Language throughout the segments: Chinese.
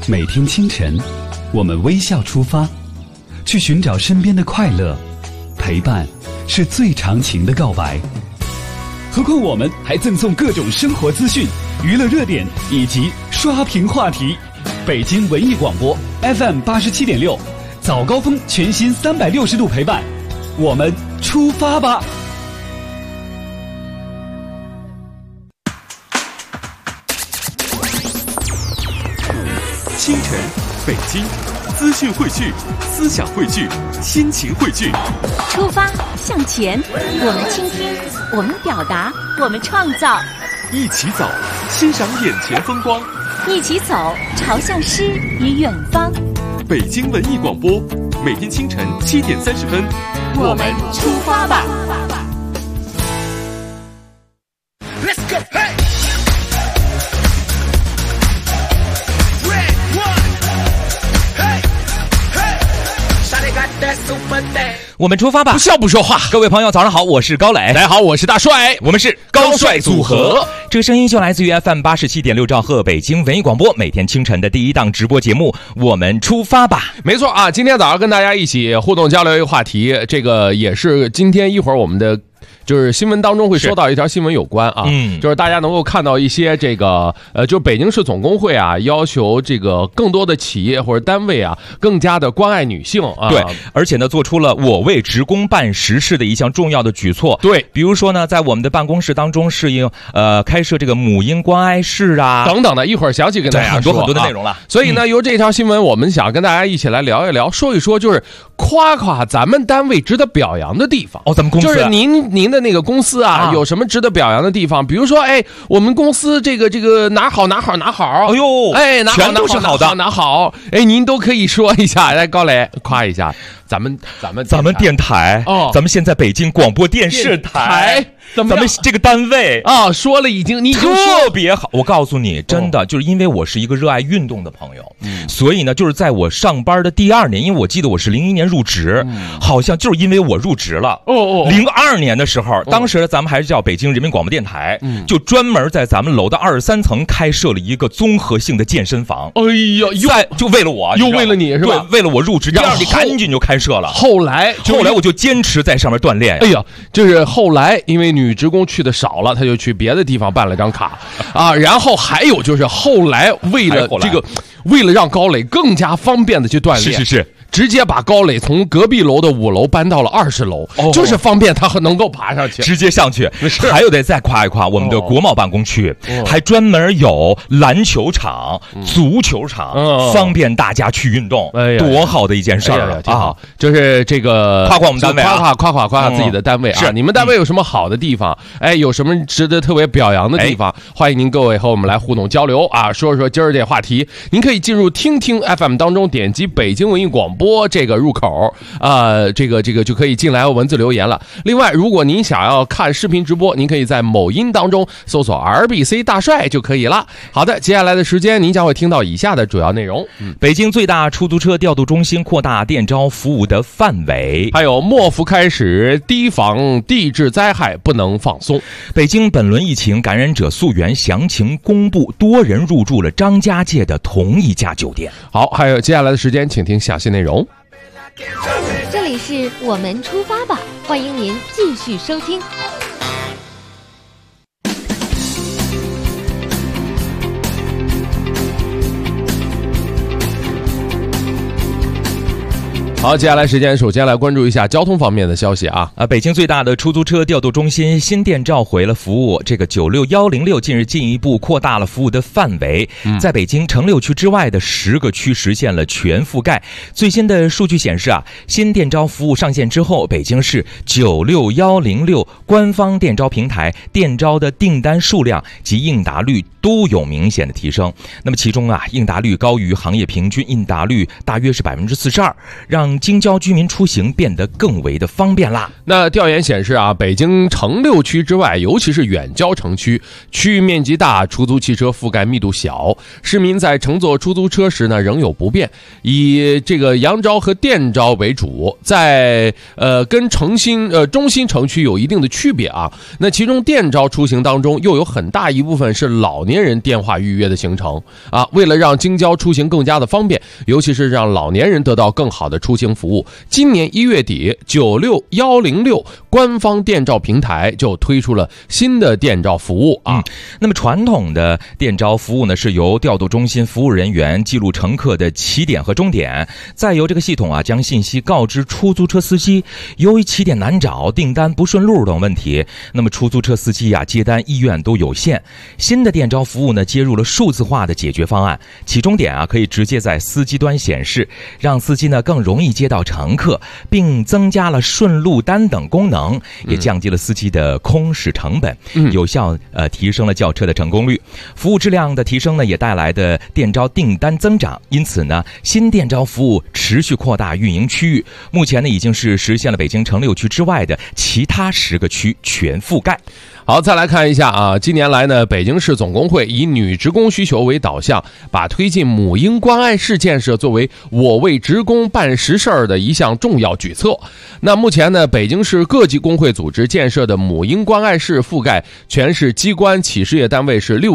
每天清晨，我们微笑出发，去寻找身边的快乐。陪伴是最长情的告白。何况我们还赠送各种生活资讯、娱乐热点以及刷屏话题。北京文艺广播 FM87.6，早高峰全新360度陪伴，我们出发吧！ 清晨，北京，资讯汇聚，思想汇聚，心情汇聚。 出发向前，我们倾听，我们表达，我们创造。 一起走，欣赏眼前风光。 一起走，朝向诗与远方。 北京文艺广播，每天清晨7点30分， 我们出发吧。 Let's go, hey! Got that super day. 我们出发吧！ 不笑不说话。 各位朋友，早上好，我是高磊。 大家好，我是大帅， 我们是高帅组合。 这个声音就来自于 FM87.6兆赫北京文艺广播，每天清晨的第一档直播节目。我们出发吧！ 没错啊，今天早上跟大家一起互动交流一个话题，这个也是今天一会儿我们的。就是新闻当中会收到一条新闻有关啊，就是大家能够看到一些这个就是北京市总工会啊，要求这个更多的企业或者单位啊，更加的关爱女性啊。 对，而且呢，做出了我为职工办实事的一项重要的举措。 对， 比如说呢，在我们的办公室当中适应开设这个母婴关爱室啊， 等等的，一会儿详细跟大家说很多很多的内容了。 啊、所以呢，由这条新闻，我们想跟大家一起来聊一聊，说一说，就是夸夸咱们单位值得表扬的地方。 哦，咱们公司、啊、 就是您的那个公司啊，有什么值得表扬的地方？比如说，哎，我们公司这个哪好，哎呦， 哎，哪好全都是好的， 哪好，哎，您都可以说一下，来高磊夸一下咱们电台哦， 咱们现在北京广播电视台。咱们这个单位啊，说了已经，你特别好。我告诉你，真的就是因为我是一个热爱运动的朋友，所以呢，就是在我上班的第2年，因为我记得我是01年入职，好像就是因为我入职了。02年的时候，当时咱们还是叫北京人民广播电台，就专门在咱们楼的23层开设了一个综合性的健身房。 哎呀， 就为了我， 又为了你是吧？ 对，为了我入职，第2年赶紧就开设了。 后来我就坚持在上面锻炼。 哎呀，就是后来因为女职工去的少了，他就去别的地方办了张卡啊。然后还有就是后来为了让高磊更加方便的去锻炼， 是。 直接把高磊从隔壁楼的5楼搬到了20楼，就是方便他能够爬上去， 直接上去。还有得再夸一夸我们的国贸办公区，还专门有篮球场、足球场，方便大家去运动。多好的一件事儿啊！ 就是这个夸夸我们单位， 夸自己的单位啊！你们单位有什么好的地方？哎，有什么值得特别表扬的地方？欢迎您各位和我们来互动交流啊！说说今儿这话题，您可以进入听 FM 当中，点击北京文艺广播这个入口这个就可以进来文字留言了。另外，如果您想要看视频直播，您可以在某音当中搜索 RBC 大帅就可以了。好的，接下来的时间您将会听到以下的主要内容： 北京最大出租车调度中心扩大电招服务的范围， 还有莫福开始提防地质灾害不能放松。 北京本轮疫情感染者溯源详情公布，多人入住了张家界的同一家酒店。 好，还有接下来的时间，请听详细内容。 这里是我们出发吧，欢迎您继续收听。 好，接下来时间首先来关注一下交通方面的消息啊。 北京最大的出租车调度中心新店召回了服务，这个96106近日进一步扩大了服务的范围，在北京城6区之外的10个区实现了全覆盖。最新的数据显示啊，新电招服务上线之后，北京市96106官方电招平台电招的订单数量及应答率都有明显的提升。那么其中啊，应答率高于行业平均，应答率大约是42%，让京郊居民出行变得更为的方便啦。 那调研显示啊，北京城6区之外，尤其是远郊城区，区域面积大，出租汽车覆盖密度小，市民在乘坐出租车时呢仍有不便，以这个扬招和电招为主，在跟中心城区有一定的区别啊。那其中电招出行当中又有很大一部分是老年年人电话预约的行程啊。为了让京郊出行更加的方便，尤其是让老年人得到更好的出行服务，今年1月底96106官方电召平台就推出了新的电召服务啊。 那么传统的电召服务呢，是由调度中心服务人员记录乘客的起点和终点，再由这个系统将信息告知出租车司机。由于起点难找、订单不顺路等问题，那么出租车司机接单意愿都有限。新的电召服务呢，接入了数字化的解决方案，起终点可以直接在司机端显示，让司机呢更容易接到乘客，并增加了顺路单等功能，也降低了司机的空驶成本，有效提升了叫车的成功率。服务质量的提升呢，也带来的电召订单增长。因此呢，新电召服务持续扩大运营区域，目前呢已经是实现了北京城6区之外的其他10个区全覆盖。 好，再来看一下啊，近年来呢，北京市总工会以女职工需求为导向，把推进母婴关爱室建设作为我为职工办实事儿的一项重要举措。那目前呢，北京市各级工会组织建设的母婴关爱室覆盖全市机关企事业单位是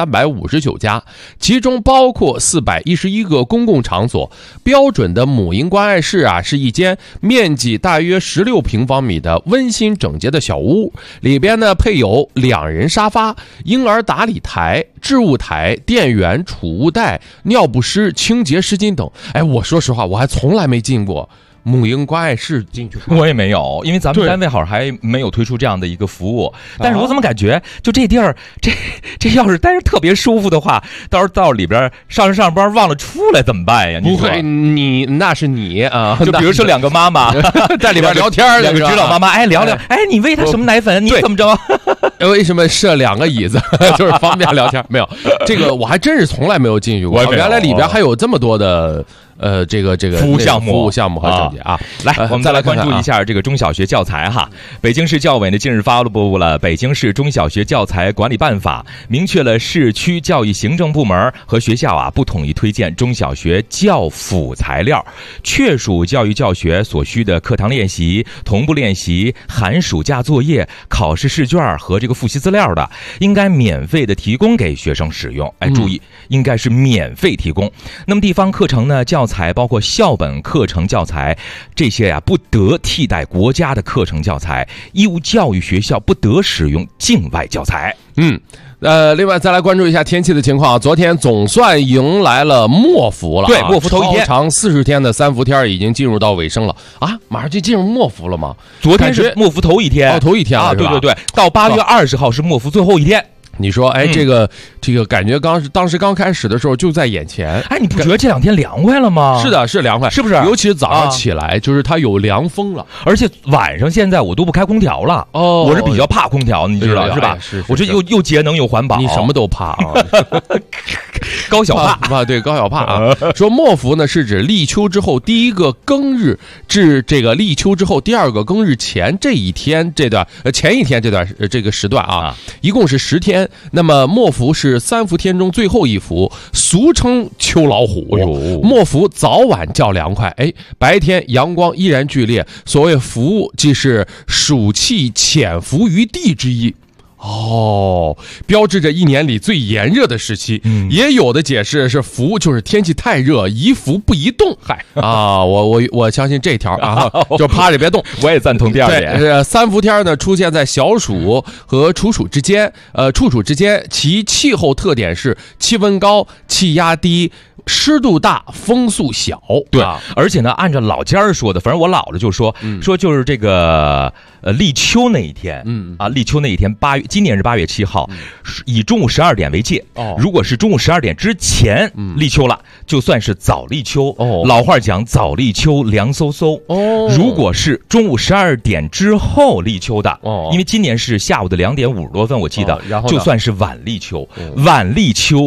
6359家，其中包括411个公共场所。标准的母婴关爱室是一间面积大约16平方米的温馨整洁的小屋，里边呢配有2人沙发、婴儿打理台、置物台、电源、储物袋、尿不湿、清洁湿巾等。我说实话，我还从来没进过母婴关爱室进去。 我也没有，因为咱们单位好像还没有推出这样的一个服务。但是我怎么感觉就这地儿，这要是待着特别舒服的话，到时候到里边上班忘了出来怎么办呀？ 不会，你那是你啊。 就比如说2个妈妈在里边聊天 ，2个指导妈妈聊聊，你喂他什么奶粉？你怎么着？ 为什么设2个椅子？就是方便聊天。没有，这个我还真是从来没有进去过。原来里边还有这么多的。这个服务项目和整洁来，我们再来关注一下这个中小学教材哈。北京市教委呢近日发布了《北京市中小学教材管理办法》，明确了市区教育行政部门和学校不统一推荐中小学教辅材料，确属教育教学所需的课堂练习、同步练习、寒暑假作业、考试试卷和这个复习资料的，应该免费的提供给学生使用。注意，应该是免费提供。那么地方课程呢，教材包括校本课程教材，这些不得替代国家的课程教材，义务教育学校不得使用境外教材。 另外再来关注一下天气的情况。昨天总算迎来了末伏了， 对，末伏头一天， 超长40天的3伏天已经进入到尾声了马上就进入末伏了吗？ 昨天是末伏头一天， 头一天对，到8月20号是末伏最后一天。 你说，这个感觉当时刚开始的时候就在眼前。 你不觉得这2天凉快了吗？ 是的，是凉快， 是不是？ 尤其是早上起来，就是它有凉风了， 而且晚上现在我都不开空调了。我是比较怕空调，你知道是吧？ 是， 我这又节能又环保。 你什么都怕高小怕对，高小怕说末伏呢是指立秋之后第1个庚日至这个立秋之后第2个庚日前这一天这段前一天这段这个时段一共是10天。那么末伏是3伏天中最后一伏，俗称秋老虎。末伏早晚较凉快，白天阳光依然剧烈。所谓伏，即是暑气潜伏于地之意。标志着一年里最炎热的时期。也有的解释是伏就是天气太热，宜伏不宜动。我相信这条就趴着别动。 我也赞同第2点。 3伏天呢出现在小暑和处暑之间，处暑之间，其气候特点是气温高、气压低、湿度大、风速小。 对，而且呢，按照老家说的，反正我姥姥就说就是这个立秋那一天，立秋那一天今年是8月7号，以中午12点为界。如果是中午12点之前立秋了，就算是早立秋。老话讲早立秋凉飕飕。如果是中午12点之后立秋的，因为今年是下午的2点50多分，我记得，就算是晚立秋。晚立秋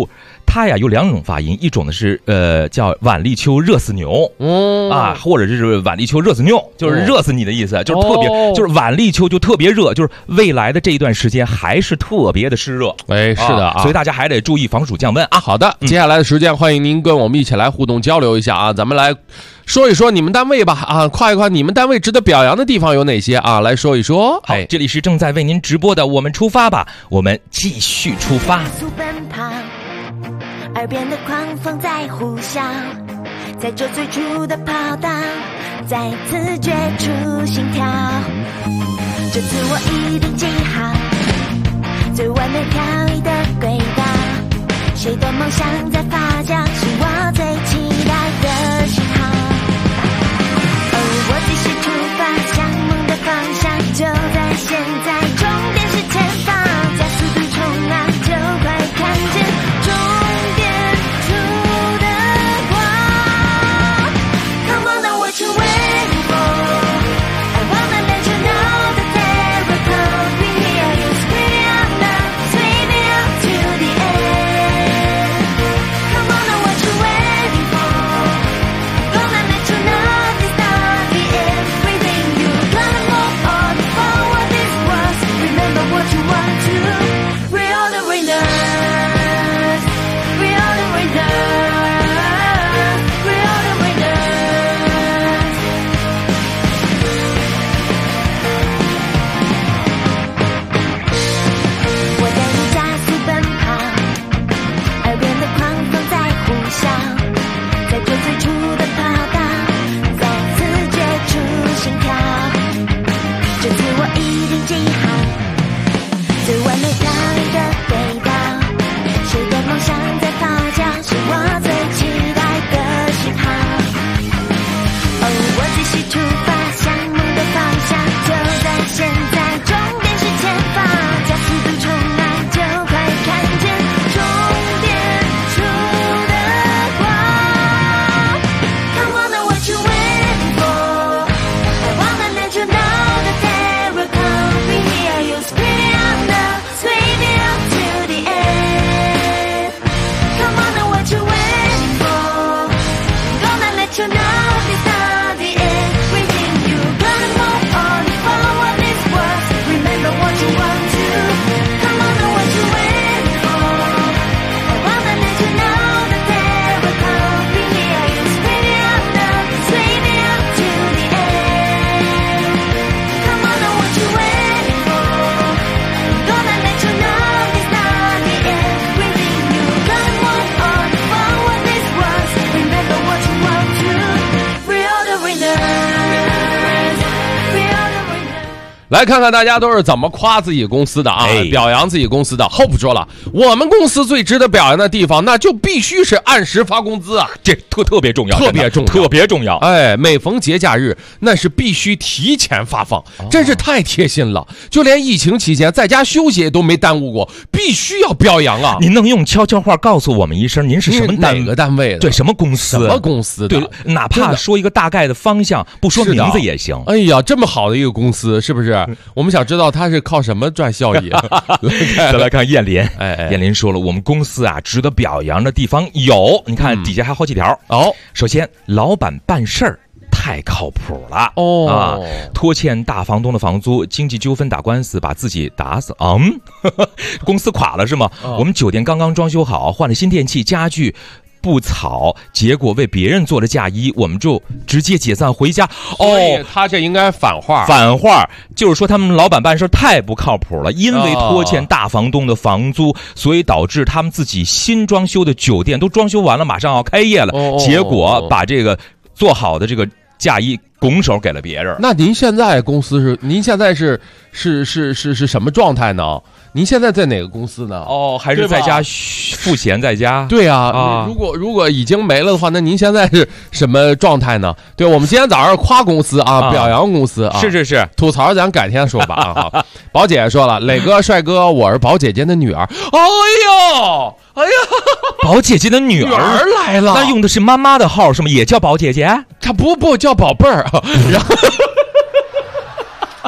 它呀有2种发音，一种呢是叫碗立秋热死牛，或者是碗立秋热死牛，就是热死你的意思，就是特别，就是碗立秋就特别热，就是未来的这一段时间还是特别的湿热。 哎，是的啊， 所以大家还得注意防暑降温啊。 好的，接下来的时间欢迎您跟我们一起来互动交流一下啊，咱们来说一说你们单位吧啊，夸一夸你们单位值得表扬的地方有哪些啊？来说一说。 好，这里是正在为您直播的《我们出发吧》，我们继续出发。 速奔跑，耳边的狂风在呼啸，在这最初的跑道，再次觉出心跳。这次我一定记好最完美飘逸的轨道，谁的梦想在发酵，是我最期待的信号。我继续出发，向梦的方向就在现在，终点是前方，加速度冲啊，就快看见终点处的光。Come on now, what you waiting for? I wanna let you know that there will come be here. You scream out now, swing it up to the end. Come on now, what you waiting for? Gonna let you know this not the end. Breathing, you gonna move on, forward this was. Remember what you want to. We are the winners. We are the winners. We are the winners. 我带你加速奔跑，耳边的狂风在呼啸，在这最初的跑道，再次觉出心跳。这次我一定记好最完美飘逸的轨道，谁的梦想在发酵，是我最期待的信号。我继续出发，向梦的方向就在现在，终点是前方，加速度冲啊，就快看见终点处的光。Come on now, what you waiting for? I wanna let you know that there will come be here. You scream it out now, swing it up to the end. Come on now, what you waiting for? Gonna let you know this not the end. Breathing, you gonna move on, follow this was. Remember what you want to. Come on now, what you waiting for? I wanna let you know that there will come be here. You scream it out now, swing it up to the end. Come on now, what you waiting for? Gonna let you know this not the end. Breathing, you gonna move on, forward this was. Remember what you want to. We are the winners. We are the winners. 来看看大家都是怎么夸自己公司的啊，表扬自己公司的。Hope 说了，我们公司最值得表扬的地方，那就必须是按时发工资啊， 这特别重要， 特别重要， 特别重要。 哎，每逢节假日，那是必须提前发放，真是太贴心了。就连疫情期间在家休息都没耽误过，必须要表扬啊！ 您能用悄悄话告诉我们一声，您是什么哪个单位的？ 对，什么公司？ 什么公司的？ 对，哪怕说一个大概的方向，不说名字也行。 哎呀，这么好的一个公司，是不是？我们想知道他是靠什么赚效益？ 再来看燕林， 燕林说了，我们公司啊值得表扬的地方有，你看底下还好几条哦。 首先，老板办事儿太靠谱了拖欠大房东的房租，经济纠纷打官司把自己打死公司垮了是吗？我们酒店刚刚装修好，换了新电器、家具、布草，结果为别人做了嫁衣，我们就直接解散回家。 他这应该反话就是说他们老板办事太不靠谱了，因为拖欠大房东的房租，所以导致他们自己新装修的酒店都装修完了，马上要开业了，结果把这个做好的这个嫁衣拱手给了别人。 那您现在公司是？您现在是什么状态呢？您现在在哪个公司呢？ 还是在家赋闲在家？ 对啊，如果已经没了的话，那您现在是什么状态呢？对，我们今天早上夸公司啊，表扬公司啊， 是， 吐槽咱改天说吧啊。宝姐说了，磊哥、帅哥，我是宝姐姐的女儿。哎呀， 宝姐姐的女儿来了， 那用的是妈妈的号是吗？也叫宝姐姐？ 她不叫宝贝儿，然后。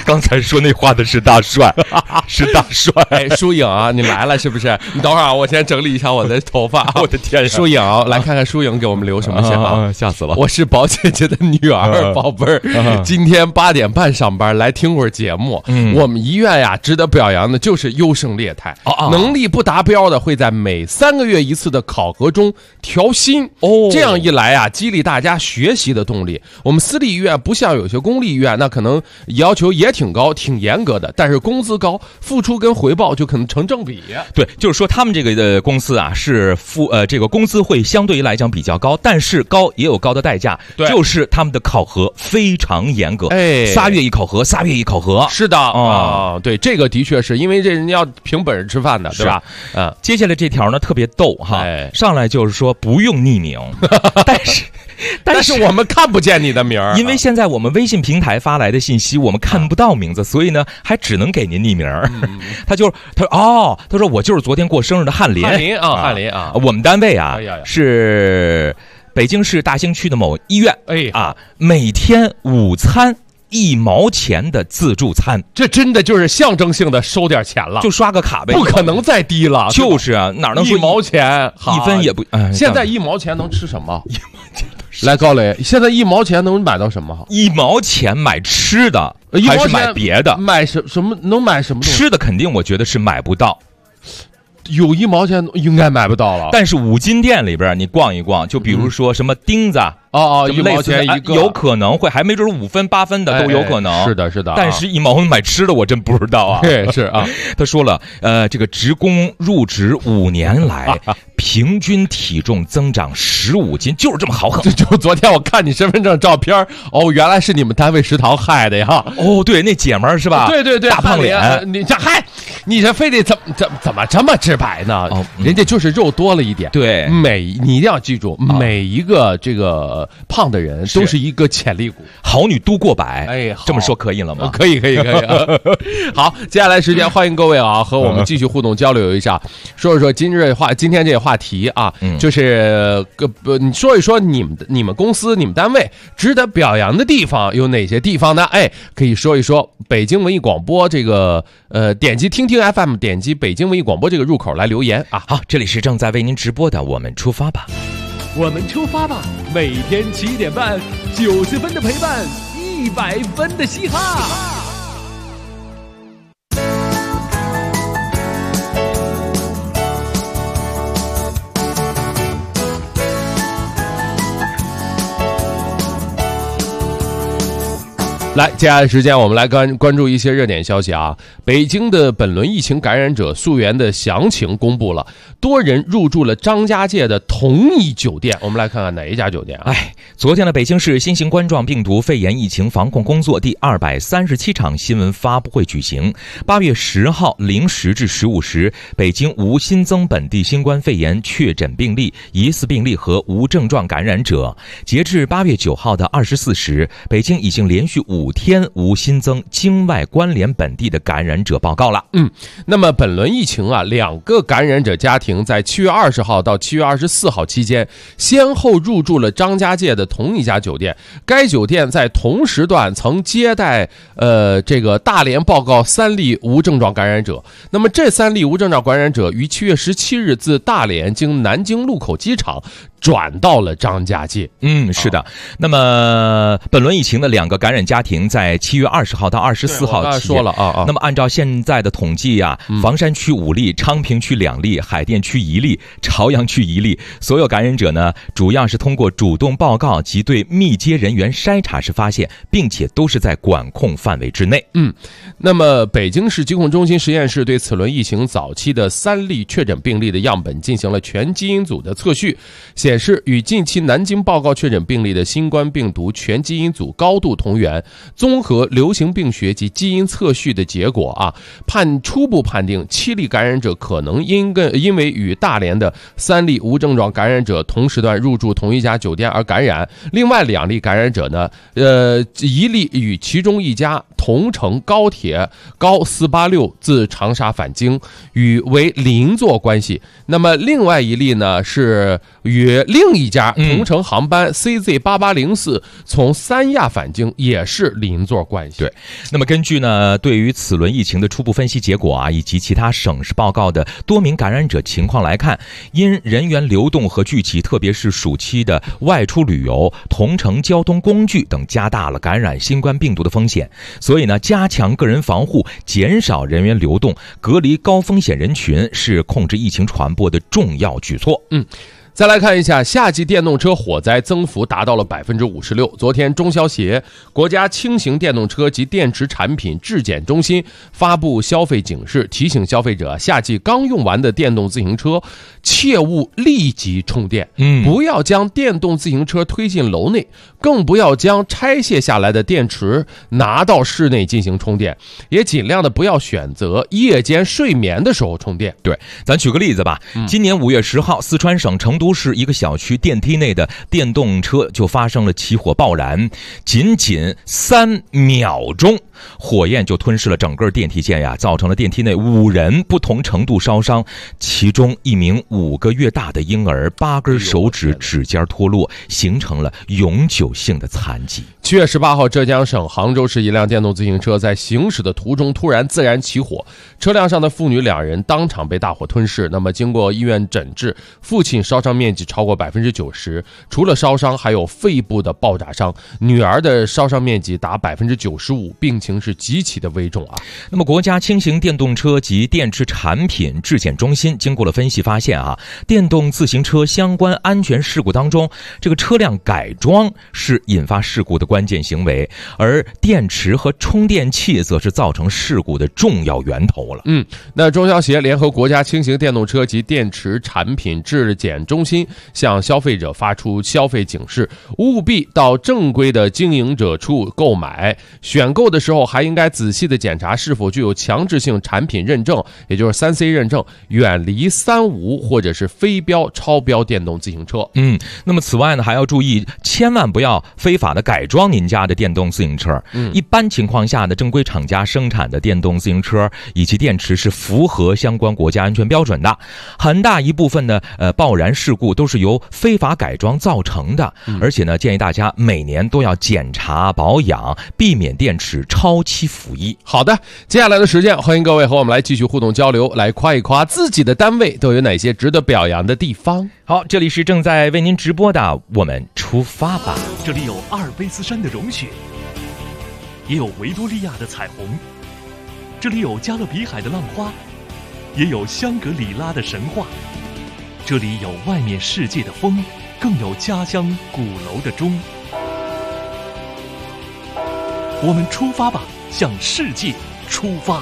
刚才说那话的是大帅，是大帅。 哎，疏影啊，你来了是不是？你等会儿啊，我先整理一下我的头发。 我的天， 疏影啊，来看看疏影给我们留什么信啊？ 吓死了！ 我是宝姐姐的女儿，宝贝儿，今天8点半上班，来听会儿节目。我们医院呀，值得表扬的就是优胜劣汰，能力不达标的会在每3个月一次的考核中调薪。这样一来啊，激励大家学习的动力。我们私立医院不像有些公立医院，那可能要求也挺高、挺严格的，但是工资高，付出跟回报就可能成正比。 对，就是说他们这个公司啊，是这个工资会相对于来讲比较高，但是高也有高的代价，就是他们的考核非常严格。3月一考核，3月一考核。 是的啊，对，这个的确是因为这人家要凭本事吃饭的，对吧？ 接下来这条呢特别逗哈，上来就是说不用匿名，但是我们看不见你的名儿， 因为现在我们微信平台发来的信息我们看不到名字，所以呢还只能给您匿名。他说我就是昨天过生日的翰林啊，我们单位啊是北京市大兴区的某医院，每天午餐1毛钱的自助餐，这真的就是象征性的收点钱了， 就刷个卡呗， 不可能再低了。 就是啊，哪能说 1毛钱 1分也不？ 现在1毛钱能吃什么？1毛钱来，高磊，现在1毛钱能买到什么 ？1毛钱买吃的，还是买别的？ 买什么？能买什么东西？ 吃的肯定，我觉得是买不到。 有1毛钱应该买不到了， 但是五金店里边你逛一逛，就比如说什么钉子 1毛钱一个， 有可能会，还没准5分8分的都有可能。 是的，是的。 但是1毛买吃的我真不知道啊。 是啊， 他说了，这个职工入职5年来，平均体重增长15斤，就是这么豪横。 就昨天我看你身份证照片，原来是你们单位食堂害的呀。 对，那姐们儿是吧？ 对， 大胖脸。 你这非得怎么这么直白呢？人家就是肉多了一点。 对， 你一定要记住，每一个这个胖的人都是一个潜力股， 好女都过百。这么说可以了吗？ 可以。好，接下来时间欢迎各位啊，和我们继续互动交流一下，说一说今天这个话题啊，就是你说一说你们公司、你们单位值得表扬的地方有哪些地方呢？可以说一说北京文艺广播这个点击听听 FM， 点击北京文艺广播这个入口来留言啊。 好，这里是正在为您直播的我们出发吧， 我们出发吧，每天7点半，90分的陪伴，100分的嘻哈。 来，接下来时间我们来关注一些热点消息啊。北京的本轮疫情感染者溯源的详情公布了，多人入住了张家界的同一酒店。我们来看看哪一家酒店啊？ 昨天的北京市新型冠状病毒肺炎疫情防控工作第237场新闻发布会举行。8月10号0时至15时，北京无新增本地新冠肺炎确诊病例、疑似病例和无症状感染者。截至8月9号的24时，北京已经连续5天无新增境外关联本地的感染者报告了。 那么本轮疫情啊，2个感染者家庭在7月20号到7月24号期间，先后入住了张家界的同一家酒店。该酒店在同时段曾接待这个大连报告3例无症状感染者。那么这3例无症状感染者于7月17日自大连经南京禄口机场转到了张家界。 是的。那么本轮疫情的2个感染家庭在7月20号到24号期间， 说了啊。 那么按照现在的统计啊，房山区5例，昌平区2例，海淀区1例，朝阳区1例。所有感染者呢，主要是通过主动报告及对密接人员筛查时发现，并且都是在管控范围之内。 那么北京市疾控中心实验室对此轮疫情早期的3例确诊病例的样本进行了全基因组的测序，显示与近期南京报告确诊病例的新冠病毒全基因组高度同源。综合流行病学及基因测序的结果啊，初步判定7例感染者可能因为与大连的3例无症状感染者同时段入住同一家酒店而感染。另外2例感染者呢，1例与其中一家同乘高铁高486自长沙返京，与为邻座关系。那么另外1例呢，是与另一家同程航班 CZ8804 从三亚返京也是邻座关系。 对，那么根据呢对于此轮疫情的初步分析结果啊，以及其他省市报告的多名感染者情况来看，因人员流动和聚集，特别是暑期的外出旅游、同程交通工具等，加大了感染新冠病毒的风险。所以呢，加强个人防护，减少人员流动，隔离高风险人群，是控制疫情传播的重要举措。 再来看一下，夏季电动车火灾增幅达到了56%。昨天，中消协、国家轻型电动车及电池产品质检中心发布消费警示，提醒消费者，夏季刚用完的电动自行车切勿立即充电，不要将电动自行车推进楼内，更不要将拆卸下来的电池拿到室内进行充电，也尽量的不要选择夜间睡眠的时候充电。 对，咱举个例子吧，今年5月10号，四川省成都市一个小区电梯内的电动车就发生了起火爆燃，仅3秒钟，火焰就吞噬了整个电梯间呀，造成了电梯内5人不同程度烧伤，其中1名5个月大的婴儿8根手指指尖脱落，形成了永久性的残疾。 7月18号，浙江省杭州市一辆电动自行车在行驶的途中突然自燃起火，车辆上的父女2人当场被大火吞噬。那么经过医院诊治，父亲烧伤面积超过90%，除了烧伤还有肺部的爆炸伤，女儿的烧伤面积达95%，病情是极其的危重啊。 那么国家轻型电动车及电池产品质检中心经过了分析发现啊，电动自行车相关安全事故当中，这个车辆改装是引发事故的关键行为，而电池和充电器则是造成事故的重要源头了。 那中消协联合国家轻型电动车及电池产品质检中心向消费者发出消费警示，务必到正规的经营者处购买，选购的时候还应该仔细的检查是否具有强制性产品认证，也就是3C 认证，远离3无或者是非标超标电动自行车。 那么此外呢，还要注意千万不要非法的改装您家的电动自行车。一般情况下的正规厂家生产的电动自行车以及电池是符合相关国家安全标准的，很大一部分的爆燃事故都是由非法改装造成的。而且呢，建议大家每年都要检查保养，避免电池超期服役。 好的，接下来的时间，欢迎各位和我们来继续互动交流，来夸一夸自己的单位都有哪些值得表扬的地方。 好，这里是正在为您直播的我们出发吧。 这里有阿尔卑斯山的融雪，也有维多利亚的彩虹，这里有加勒比海的浪花，也有香格里拉的神话，这里有外面世界的风，更有家乡鼓楼的钟。我们出发吧，向世界出发。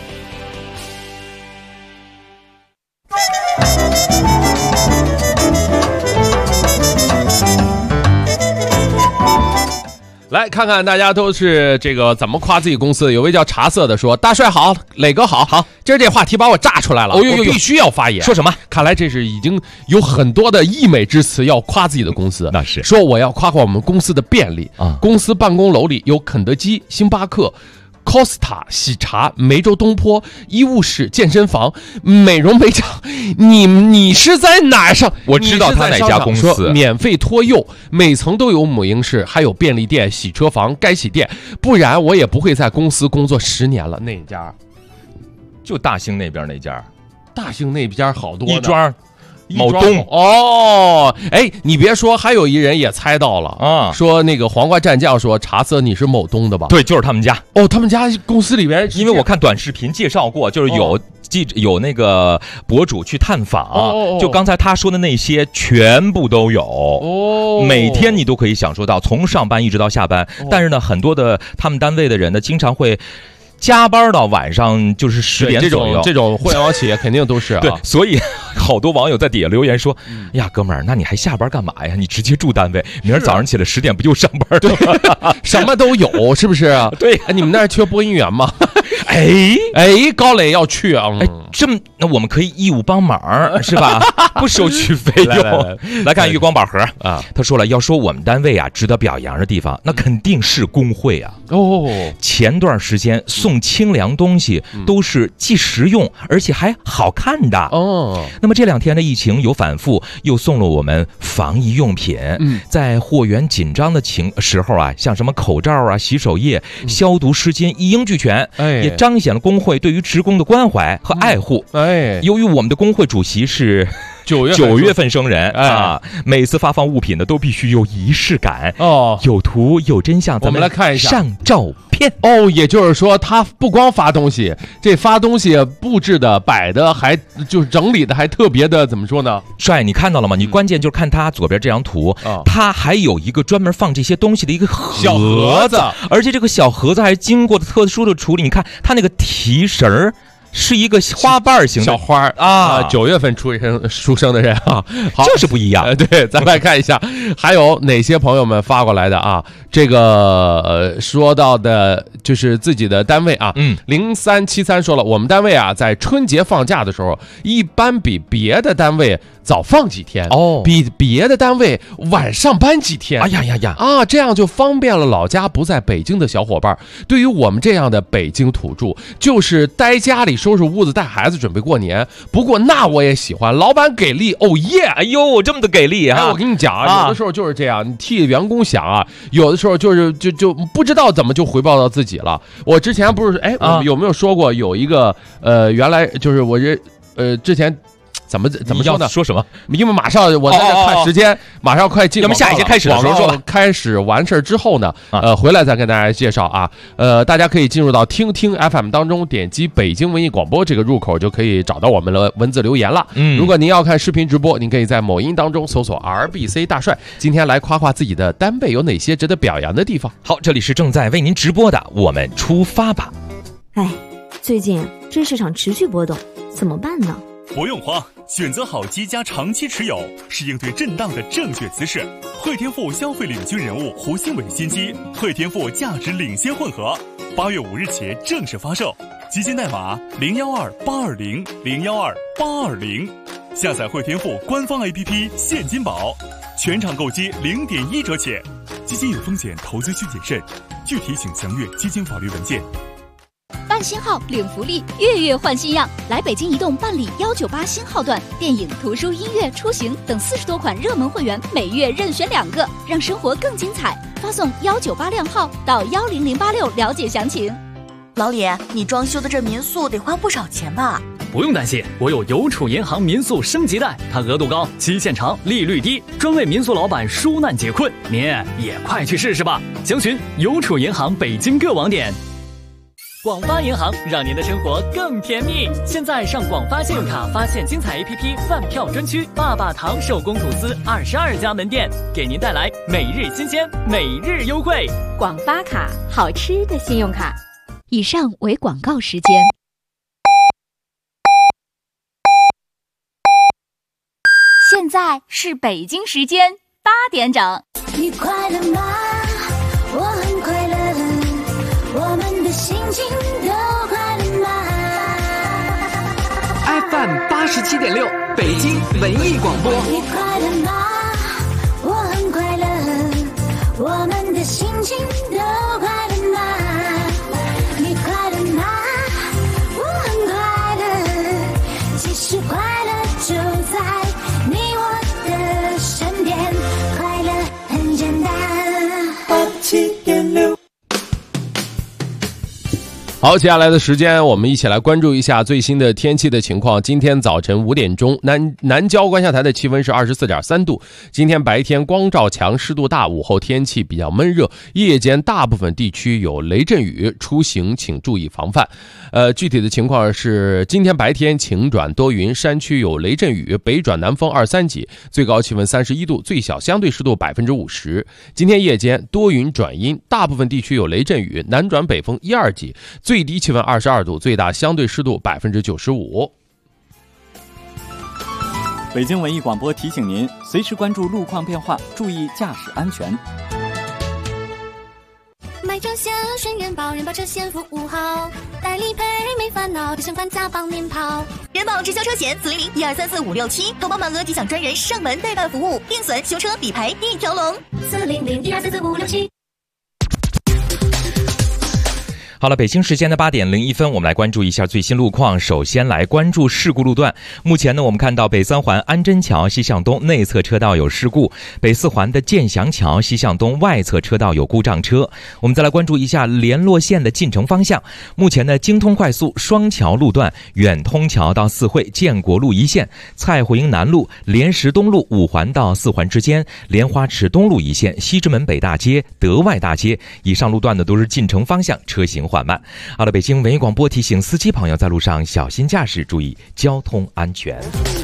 来看看大家都是这个怎么夸自己公司的。有位叫茶色的说：“大帅好，磊哥好。”好，今儿这话题把我炸出来了，我必须要发言。 说什么？ 看来这是已经有很多的溢美之词要夸自己的公司。 那是说我要夸夸我们公司的便利啊！公司办公楼里有肯德基、星巴克、Costa 喜茶、梅州东坡、医务室、健身房、美容美甲。你是在哪上？ 我知道他哪家公司。 免费托幼，每层都有母婴室，还有便利店、洗车房、该洗店，不然我也不会在公司工作10年了。哪家？ 就大兴那边那家。 大兴那边好多呢。 亦庄。某东哦，哎，你别说，还有一人也猜到了啊，说那个黄瓜蘸酱说茶色你是某东的吧？ 对，就是他们家。 哦，他们家公司里边， 因为我看短视频介绍过，就是有那个博主去探访，就刚才他说的那些全部都有。每天你都可以享受到，从上班一直到下班。但是呢，很多的他们单位的人呢，经常会加班到晚上就是10点左右， 这种互联网企业肯定都是啊。 对，所以好多网友在底下留言说：“呀，哥们儿，那你还下班干嘛呀？你直接住单位，明儿早上起来10点不就上班了？ 什么都有，是不是啊？ 对， 你们那儿缺播音员吗？ 哎， 高磊要去啊！ 那我们可以义务帮忙，是吧？不收取费用。来看月光宝盒啊，他说了，要说我们单位啊值得表扬的地方，那肯定是工会啊。前段时间送送清凉东西都是既实用而且还好看的哦。 那么这2天的疫情有反复，又送了我们防疫用品。在货源紧张的时候啊，像什么口罩啊、洗手液、消毒湿巾一应俱全，也彰显了工会对于职工的关怀和爱护。由于我们的工会主席是9月份生人啊，每次发放物品呢都必须有仪式感有图有真相。 我们来看一下， 上照片也就是说他不光发东西，这发东西布置的摆的还就是整理的还特别的怎么说呢？ 帅，你看到了吗？你关键就是看他左边这张图，他还有一个专门放这些东西的一个小盒子， 而且这个小盒子还经过特殊的处理。你看他那个提绳是一个花瓣型的小花啊，9月份出生的人啊，好， 就是不一样。 对，咱们来看一下，还有哪些朋友们发过来的啊？这个说到的就是自己的单位啊，0373说了，我们单位啊，在春节放假的时候，一般比别的单位早放几天比别的单位晚上班几天。这样就方便了老家不在北京的小伙伴。对于我们这样的北京土著，就是待家里收拾屋子带孩子准备过年。不过那我也喜欢老板给力哎呦，这么的给力啊！ 我跟你讲啊，有的时候就是这样，你替员工想啊，有的时候就是就不知道怎么就回报到自己了。我之前不是我们有没有说过有一个原来就是我之前怎么说呢？ 说什么？ 因为马上我在这看时间，马上快进。 那么下一节开始的时候说了， 开始完事之后呢，回来再跟大家介绍啊。大家可以进入到听 FM 当中，点击北京文艺广播这个入口就可以找到我们的文字留言了。如果您要看视频直播，您可以在某音当中搜索 RBC 大帅。今天来夸夸自己的单位有哪些值得表扬的地方。 好，这里是正在为您直播的，我们出发吧。 最近这市场持续波动，怎么办呢？ 不用慌，选择好机加长期持有是应对震荡的正确姿势。汇添富消费领军人物胡新伟新机汇添富价值领先混合，8月5日起正式发售，基金代码012820012820，下载汇添富官方 APP 现金宝，全场购机0.1折起。基金有风险，投资需谨慎，具体请详阅基金法律文件。 办新号领福利，月月换新样。来北京移动办理198新号段，电影、图书、音乐、出行等40多款热门会员，每月任选2个，让生活更精彩。发送198靓号到10086了解详情。 老李，你装修的这民宿得花不少钱吧？ 不用担心，我有邮储银行民宿升级贷，它额度高，期限长，利率低，专为民宿老板纾难解困。您也快去试试吧！详询邮储银行北京各网点。广发银行让您的生活更甜蜜。现在上广发信用卡发现精彩 APP 饭票专区，爸爸糖手工吐司22家门店，给您带来每日新鲜、每日优惠。 广发卡，好吃的信用卡。 以上为广告时间。现在是北京时间8点整。 你快乐吗？我很快乐，我们的心情都快乐吗 ？FM 87.6，北京文艺广播。 你快乐吗？我很快乐，我们的心情都快乐吗？你快乐吗？我很快乐，其实快乐就在你我的身边，快乐很简单。87.6。 好，接下来的时间我们一起来关注一下最新的天气的情况。今天早晨5点钟，南郊观下台的气温是24.3度。今天白天光照强，湿度大，午后天气比较闷热，夜间大部分地区有雷阵雨，出行请注意防范。具体的情况是，今天白天晴转多云，山区有雷阵雨，北转南风2、3级，最高气温31度，最小相对湿度50%。今天夜间多云转阴，大部分地区有雷阵雨，南转北风1、2级，最低气温22度，最大相对湿度95%。 北京文艺广播提醒您，随时关注路况变化，注意驾驶安全。 买车险选人保，人保车险服务好，代理赔没烦恼，提前还价帮您跑。 人保直销车险400-1234567，投保满额即享专人上门代办服务，定损、修车、理赔一条龙。 400-1234567。 好了，北京时间的8点01分，我们来关注一下最新路况。首先来关注事故路段。目前呢，我们看到北三环安贞桥西向东内侧车道有事故，北四环的建祥桥西向东外侧车道有故障车。我们再来关注一下联络线的进程方向。目前呢，京通快速双桥路段远通桥到四惠建国路一线，蔡胡营南路莲石东路5环到4环之间，莲花池东路一线，西直门北大街德外大街以上路段的都是进程方向车行缓慢。好了，北京文艺广播提醒司机朋友在路上小心驾驶，注意交通安全。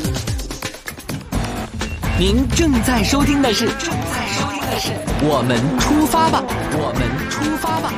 您正在收听的是我们出发吧，我们出发吧。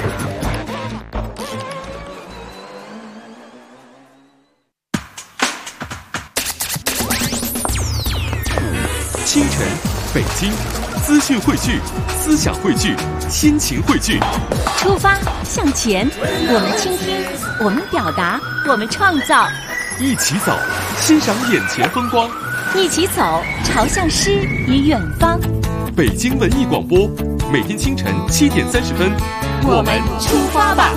清晨，北京，资讯汇聚，思想汇聚，心情汇聚。 出发向前，我们倾听，我们表达，我们创造。 一起走，欣赏眼前风光。 一起走，朝向诗与远方。 北京文艺广播，每天清晨7点30分， 我们出发吧。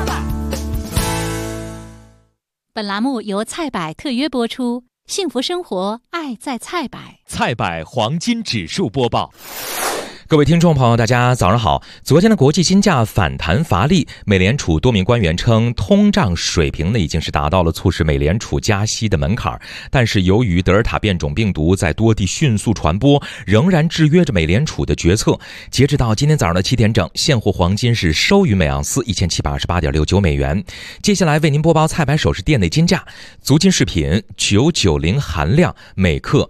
本栏目由菜百特约播出，幸福生活，爱在菜百。 菜百黄金指数播报。各位听众朋友，大家早上好。昨天的国际金价反弹乏力，美联储多名官员称，通胀水平呢已经是达到了促使美联储加息的门槛，但是由于德尔塔变种病毒在多地迅速传播，仍然制约着美联储的决策。截止到今天早上的7点整，现货黄金是收于每盎司1728.69美元。接下来为您播报菜百首饰店内金价：足金饰品990含量每克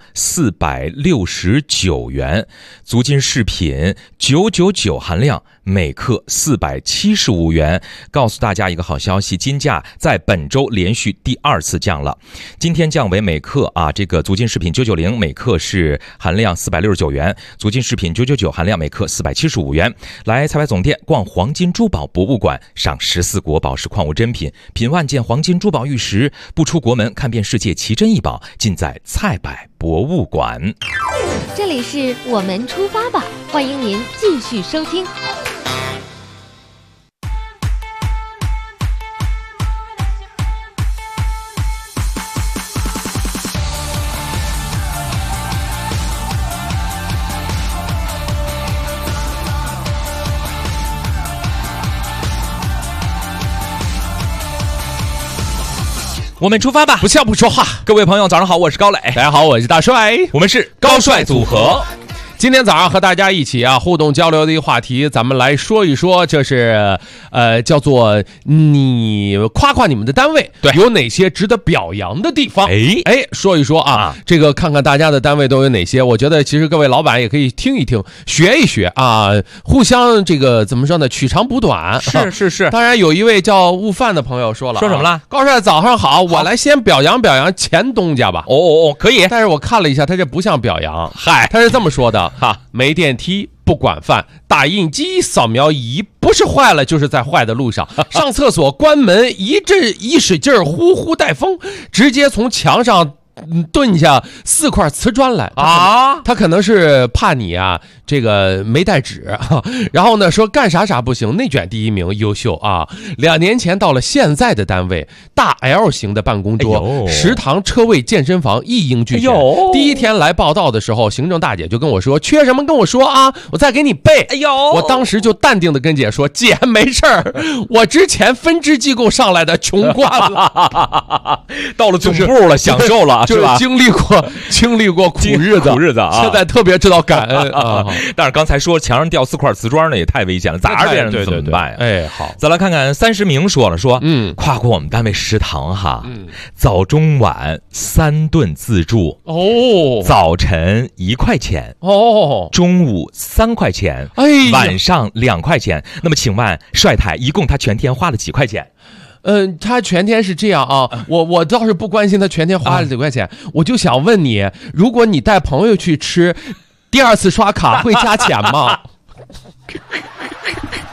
469元，足金饰品999含量每克475元。告诉大家一个好消息，金价在本周连续第2次降了。今天降为每克这个足金饰品990每克是含量469元，足金饰品999含量每克475元。来菜百总店逛黄金珠宝博物馆，赏14国宝石矿物珍品，品万件黄金珠宝玉石，不出国门看遍世界奇珍异宝，尽在菜百博物馆。 这里是我们出发吧，欢迎您继续收听。 我们出发吧， 不笑不说话。 各位朋友早上好，我是高磊。 大家好，我是大帅， 我们是高帅组合。 今天早上和大家一起互动交流的一个话题，咱们来说一说，这是叫做你夸夸你们的单位有哪些值得表扬的地方。说一说这个看看大家的单位都有哪些。我觉得其实各位老板也可以听一听，学一学互相这个怎么说呢，取长补短。 是。 当然有一位叫悟饭的朋友说了， 说什么了？ 高帅早上好，我来先表扬表扬前东家吧。 可以。 但是我看了一下，他这不像表扬。他是这么说的没电梯不管饭，打印机扫描仪不是坏了就是在坏的路上，上厕所关门一使劲儿呼呼带风，直接从墙上炖下4块瓷砖来他可能是怕你这个没带纸然后呢说干啥不行，内卷第1名，优秀2年前到了现在的单位，大 L 型的办公桌，食堂、车位、健身房一应俱全。第1天来报道的时候，行政大姐就跟我说，缺什么跟我说我再给你备。我当时就淡定的跟姐说，姐没事儿，我之前分支机构上来的，穷惯了到了总部了，享受了就是经历过苦日子现在特别知道感恩但是刚才说墙上掉4块瓷砖呢，也太危险了，砸着别人怎么办呀？ 好， 再来看看30名说了，夸夸我们单位食堂早中晚3顿自助早晨1块钱中午3块钱晚上2块钱。那么请问帅台一共他全天花了几块钱？ 他全天是这样我倒是不关心他全天花了几块钱，我就想问你，如果你带朋友去吃，第2次刷卡会加钱吗？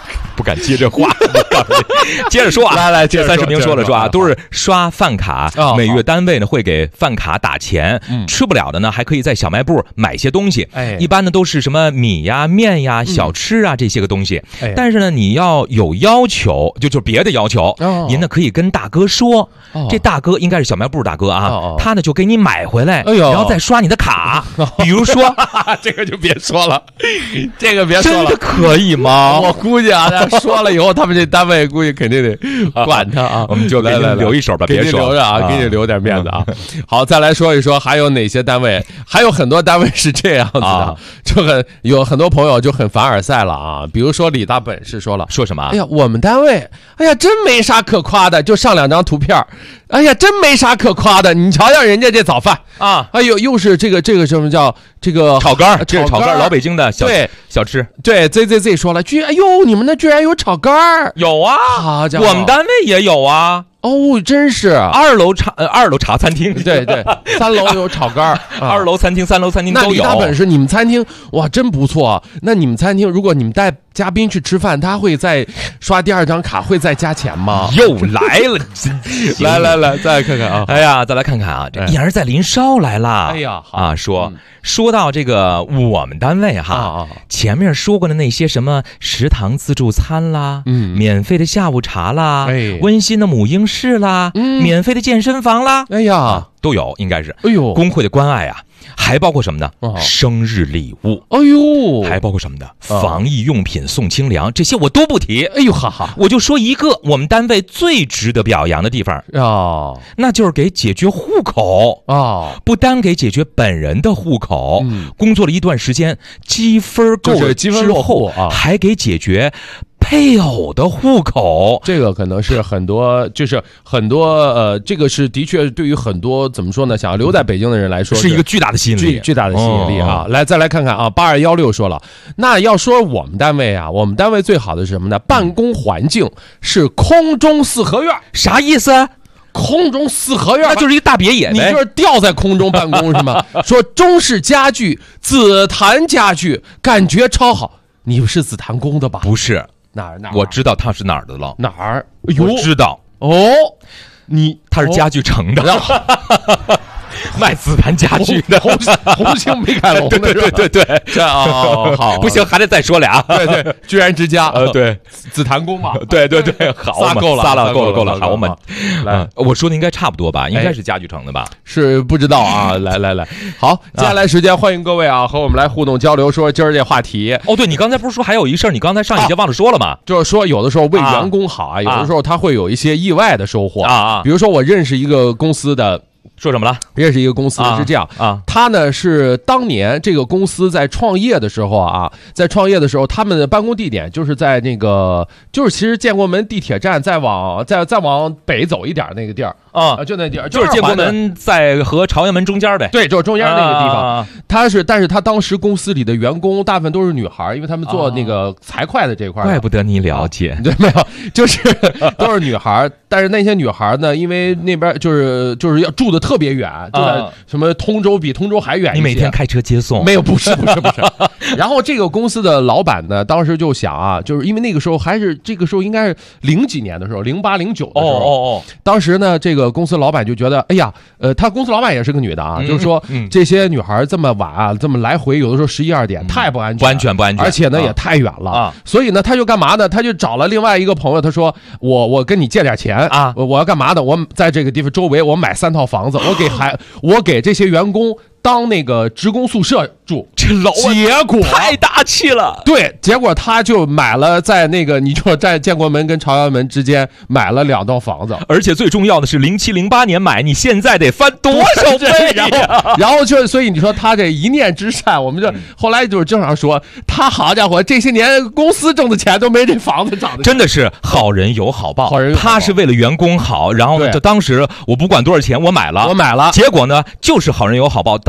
不敢接这话。接着说啊， 来， 这30名说了说啊，都是刷饭卡，每月单位呢会给饭卡打钱，吃不了的呢还可以在小卖部买些东西，一般呢都是什么米呀、面呀、小吃啊这些个东西。但是呢，你要有要求，就是别的要求，您呢可以跟大哥说，这大哥应该是小卖部大哥啊，他呢就给你买回来，然后再刷你的卡。比如说， 这个就别说了，这个别说了， 真的可以吗？ 我估计啊，说了以后，他们这单位估计肯定得管他啊。 我们就来留一手吧，别说留着啊，给你留点面子啊。好，再来说一说，还有哪些单位？还有很多单位是这样子的，就有很多朋友就很凡尔赛了啊。比如说李大本事说了， 说什么？ 哎呀，我们单位，哎呀，真没啥可夸的，就上2张图片，哎呀，真没啥可夸的。你瞧瞧人家这早饭啊，哎呦，又是这个什么叫这个炒肝，这是炒肝，老北京的小吃。对 ，ZZZ 说了，哎呦，你们那居然有炒肝？ 有啊， 好家伙， 我们单位也有啊。 哦，真是 2楼茶餐厅， 对，3楼有炒肝 ，2楼餐厅、3楼餐厅都有。 那李大本事，你们餐厅哇，真不错。那你们餐厅，如果你们带嘉宾去吃饭，他会再刷第2张卡，会再加钱吗？ 又来了， 来，再来看看啊！ 哎呀，再来看看啊！这一儿在林梢来了。 哎呀， 啊，说到这个我们单位哈，前面说过的那些什么食堂自助餐啦，免费的下午茶啦，温馨的母婴室啦，免费的健身房啦， 哎呀， 都有，应该是。 哎呦， 工会的关爱啊，还包括什么呢？生日礼物。 哎呦， 还包括什么呢？防疫用品送清凉，这些我都不提。 哎呦哈哈， 我就说一个我们单位最值得表扬的地方啊， 那就是给解决户口啊，不单给解决本人的户口，工作了一段时间，积分够了之后，还给解决配偶的户口。 这个可能是很多，这个是的确对于很多怎么说呢，想要留在北京的人来说， 是一个巨大的吸引力， 巨大的吸引力啊！再来看看啊，8216说了，那要说我们单位啊，我们单位最好的是什么呢？办公环境是空中4合院， 啥意思？ 空中4合院， 那就是一个大别野呗， 你就是吊在空中办公是吗？说中式家具、紫檀家具，感觉超好。你是紫檀宫的吧？ 不是， 哪儿？ 我知道他是哪儿的了。 哪儿？ 我知道哦， 他是家具城的。卖紫檀家具的红星美凯龙的， 对， 这好， 不行，还得再说俩， 对，居然之家， 对， 紫檀宫嘛， 对，好， 撒够了， 好，我们来，我说的应该差不多吧，应该是家具城的吧？ 是不知道啊，来，好，接下来时间欢迎各位啊，和我们来互动交流，说今儿这话题。 哦，对，你刚才不是说还有一事儿，你刚才上一节忘了说了吗？ 就是说有的时候为员工好啊，有的时候他会有一些意外的收获啊， 比如说我认识一个公司的。 说什么了？ 认识一个公司是这样啊，他呢是当年这个公司在创业的时候啊，他们的办公地点就是在那个，就是其实建国门地铁站再往北走一点那个地儿啊，就那地儿， 就是建国门在和朝阳门中间呗。 对，就是中间那个地方。但是他当时公司里的员工大部分都是女孩，因为他们做那个财会的这块。 怪不得你了解， 对，没有，就是都是女孩，但是那些女孩呢，因为那边就是要住的特别远，就在什么通州，比通州还远一些。 你每天开车接送？ 没有，不是。然后这个公司的老板呢，当时就想啊，就是因为那个时候应该是00几年的时候，08、09的时候。当时呢，这个公司老板就觉得，哎呀，他公司老板也是个女的啊，就是说这些女孩这么晚啊，这么来回，有的时候11、12点，太不安全， 不安全， 而且呢也太远了啊。所以呢，他就干嘛呢？他就找了另外一个朋友，他说我跟你借点钱啊，我要干嘛呢？我在这个地方周围我买3套房子，我给这些员工当那个职工宿舍住。 这老结果太大气了。 对，结果他就买了在那个你说在建国门跟朝阳门之间买了2栋房子， 而且最重要的是07、08年买，你现在得翻多少倍呀？ 然后就所以你说他这一念之善，我们就后来就是经常说他好家伙，这些年公司挣的钱都没这房子涨的。 真的是好人有好报，他是为了员工好，然后呢，就当时我不管多少钱，我买了， 结果呢就是好人有好报，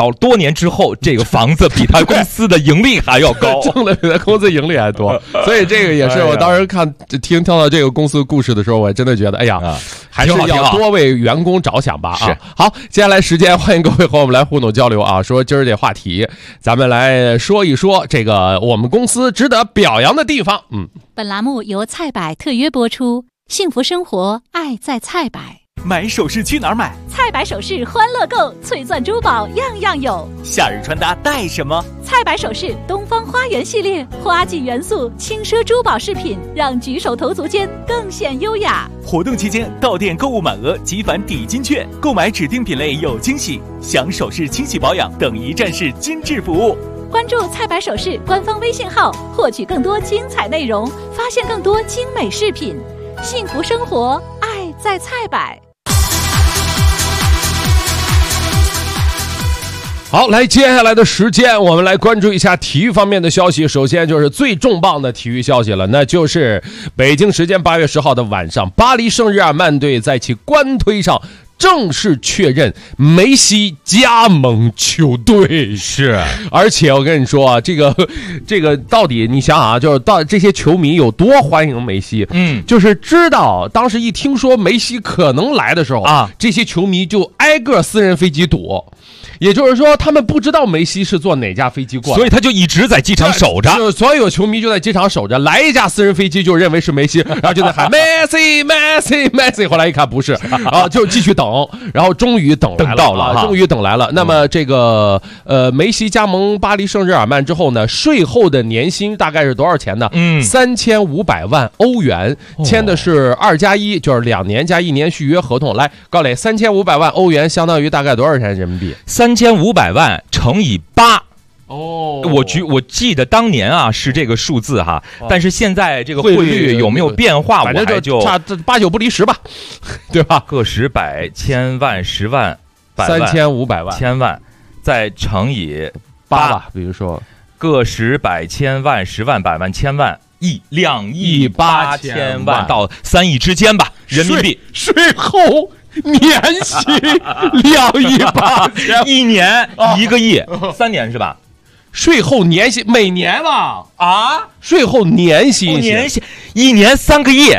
到多年之后，这个房子比他公司的盈利还要高， 挣的比他公司盈利还多。所以这个也是我当时听到这个公司的故事的时候，我真的觉得，哎呀，还是要多为员工着想吧啊！ 是。 好，接下来时间欢迎各位和我们来互动交流啊！说今儿这话题，咱们来说一说这个我们公司值得表扬的地方。 本栏目由菜百特约播出，幸福生活，爱在菜百。 买首饰去哪儿买？ 菜百首饰欢乐购，翠钻珠宝样样有。 夏日穿搭带什么？ 菜百首饰东方花园系列，花季元素轻奢珠宝饰品，让举手投足间更显优雅。 活动期间到店购物满额即返抵金券，购买指定品类有惊喜，享首饰清洗保养等一站式精致服务。 关注菜百首饰官方微信号，获取更多精彩内容，发现更多精美饰品。幸福生活，爱在菜百。 好，来，接下来的时间我们来关注一下体育方面的消息。首先就是最重磅的体育消息了，那就是北京时间8月10号的晚上，巴黎圣日耳曼队在其官推上正式确认梅西加盟球队。 是， 而且我跟你说啊，这个到底你想想啊，就是到这些球迷有多欢迎梅西，就是知道当时一听说梅西可能来的时候啊，这些球迷就挨个私人飞机堵。也就是说，他们不知道梅西是坐哪架飞机过来， 所以他就一直在机场守着。 就所有球迷就在机场守着，来一架私人飞机就认为是梅西，然后就在喊梅西梅西梅西。后来一看不是，啊，就继续等，然后终于等来了，终于等来了。那么这个梅西加盟巴黎圣日耳曼之后呢，税后的年薪大概是多少钱呢？3500万欧元，签的是2+1，就是2年加1年续约合同。来，高磊，3500万欧元相当于大概多少钱人民币 ？3500万乘以8。我记得当年啊是这个数字哈，但是现在这个汇率有没有变化， 反正就差8、9不离10吧，对吧？ 个十百千万10万百万 3500万千万，再乘以 8吧，比如说个十百千万10万百万千万亿2亿8千万到3亿之间吧，人民币税后。年薪2亿8千， 一年1个亿，3年是吧？ 税后年薪每年吧？啊，税后年薪一年3个亿。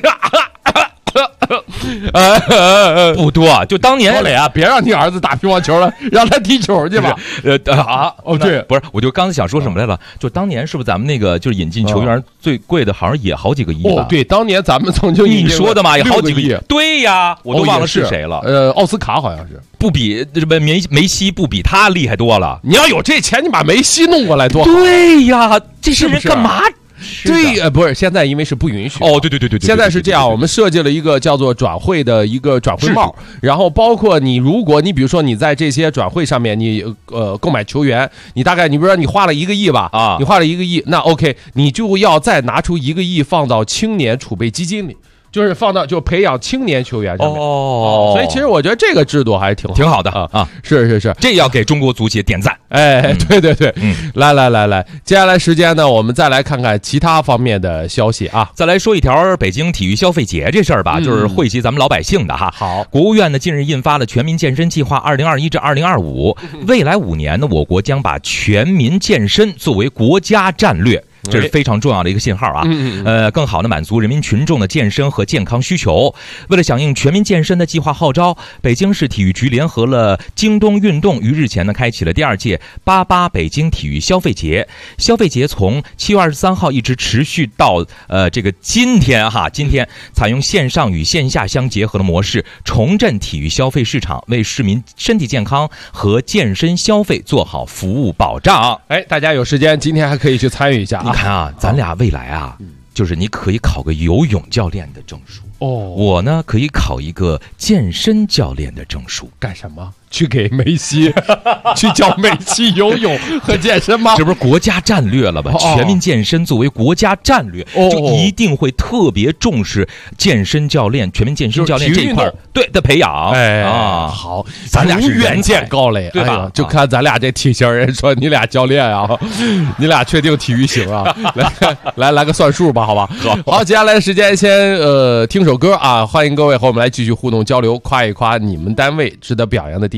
不多，就当年高磊啊，别让你儿子打乒乓球了，让他踢球去吧。对， 不是，我就刚才想说什么来了？就当年是不是咱们那个就是引进球员最贵的，好像也好几个亿吧？ 对，当年咱们曾经你说的嘛，也好几个亿。 对呀，我都忘了是谁了。 奥斯卡好像是， 不比梅西不比他厉害多了。 你要有这钱，你把梅西弄过来多好。 对呀，这些人干嘛？ 对，不是现在因为是不允许。 对， 现在是这样，我们设计了一个叫做转会的一个转会帽，然后包括你，如果你比如说你在这些转会上面，你购买球员，你大概你比如说你花了1个亿吧，啊，你花了1个亿，那 OK， 你就要再拿出1个亿放到青年储备基金里。就是放到就培养青年球员上面所以其实我觉得这个制度还是挺好的啊， 是， 这要给中国足协点赞。 哎，对，来，接下来时间呢，我们再来看看其他方面的消息啊。 再来说一条北京体育消费节这事儿吧，就是惠及咱们老百姓的哈。 好， 国务院呢近日印发了全民健身计划2021至2025，未来5年呢，我国将把全民健身作为国家战略。这是非常重要的一个信号啊！更好的满足人民群众的健身和健康需求。为了响应全民健身的计划号召，北京市体育局联合了京东运动于日前呢开启了第2届88北京体育消费节。消费节从7月23号一直持续到这个今天采用线上与线下相结合的模式，重振体育消费市场，为市民身体健康和健身消费做好服务保障。 哎，大家有时间今天还可以去参与一下。 你看啊，咱俩未来啊，就是你可以考个游泳教练的证书我呢可以考一个健身教练的证书。 干什么？去给梅西去教梅西游泳和健身吗？ 这不是国家战略了吧？全民健身作为国家战略，就一定会特别重视健身教练、全民健身教练这一块的培养。 好， 咱俩是远见高磊， 对吧？ 就看咱俩这体型人说你俩教练啊，你俩确定体育型啊？来个算数吧，好吧？好，接下来时间先听首歌啊，欢迎各位和我们来继续互动交流，夸一夸你们单位值得表扬的地方。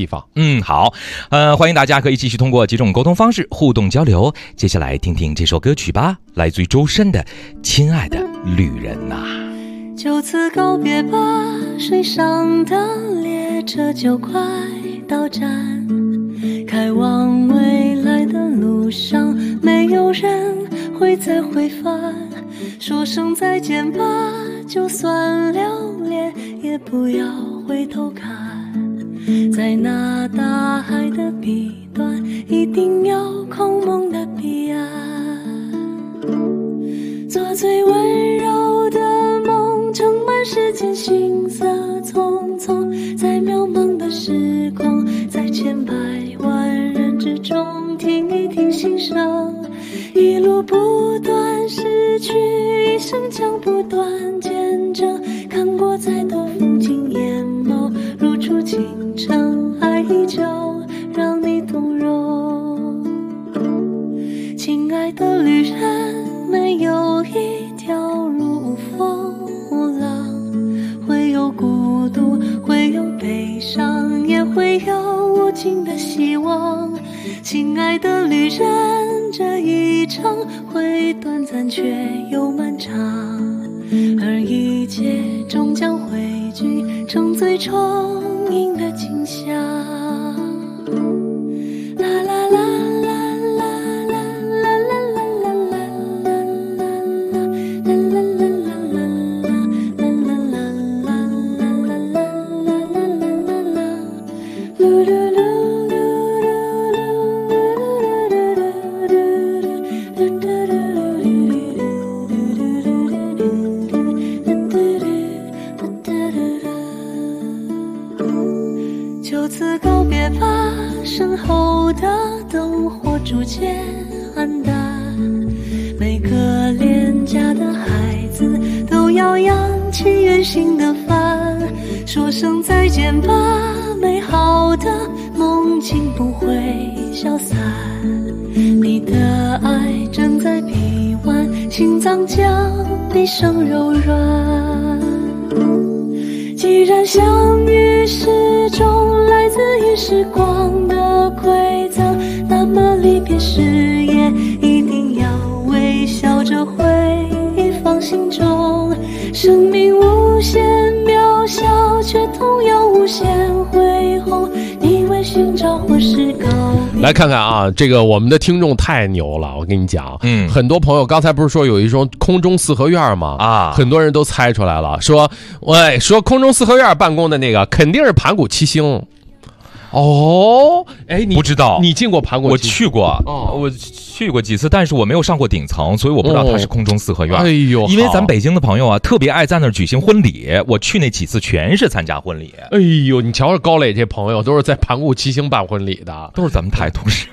地方。 好，欢迎大家可以继续通过几种沟通方式互动交流。接下来听听这首歌曲吧，来自于周深的《亲爱的旅人》呐。 就此告别吧，水上的列车就快到站，开往未来的路上，没有人会再回返。说声再见吧，就算留恋，也不要回头看。在那大海的彼端，一定有空梦的彼岸。做最温柔的梦，盛满世间行色匆匆，在渺茫的时空，在千百万人之中，听一听心声，一路不断失去，一生将不断见证，看过再多风景，眼眸如初清晨，爱依旧让你动容。亲爱的旅人，没有一条路无风浪，会有孤独，会有悲伤，也会有无尽的希望。亲爱的旅人，这一程会短暂却又漫长，而一切终将汇聚成最充盈的景象。啦啦啦就此告别吧，身后的灯火逐渐暗淡，每个恋家的孩子都要扬起远行的帆。说声再见吧，美好的梦境不会消散，你的爱正在臂弯，心脏将毕生柔软。既然相遇始终来自于时光的馈赠，那么离别时也一定要微笑着回放心中。生命无限渺小，却同样无限恢宏，你为寻找或是告别。 来看看啊，这个我们的听众太牛了，我跟你讲，很多朋友刚才不是说有一种空中四合院吗？啊，很多人都猜出来了，说空中四合院办公的那个肯定是盘古七星。哦，哎，你不知道？ 你进过盘古？ 我去过，我去过几次，但是我没有上过顶层，所以我不知道它是空中四合院。 哎呦， 因为咱北京的朋友啊，特别爱在那儿举行婚礼，我去那几次全是参加婚礼。 哎呦，你瞧瞧高磊这朋友，都是在盘古七星办婚礼的， 都是咱们台同事。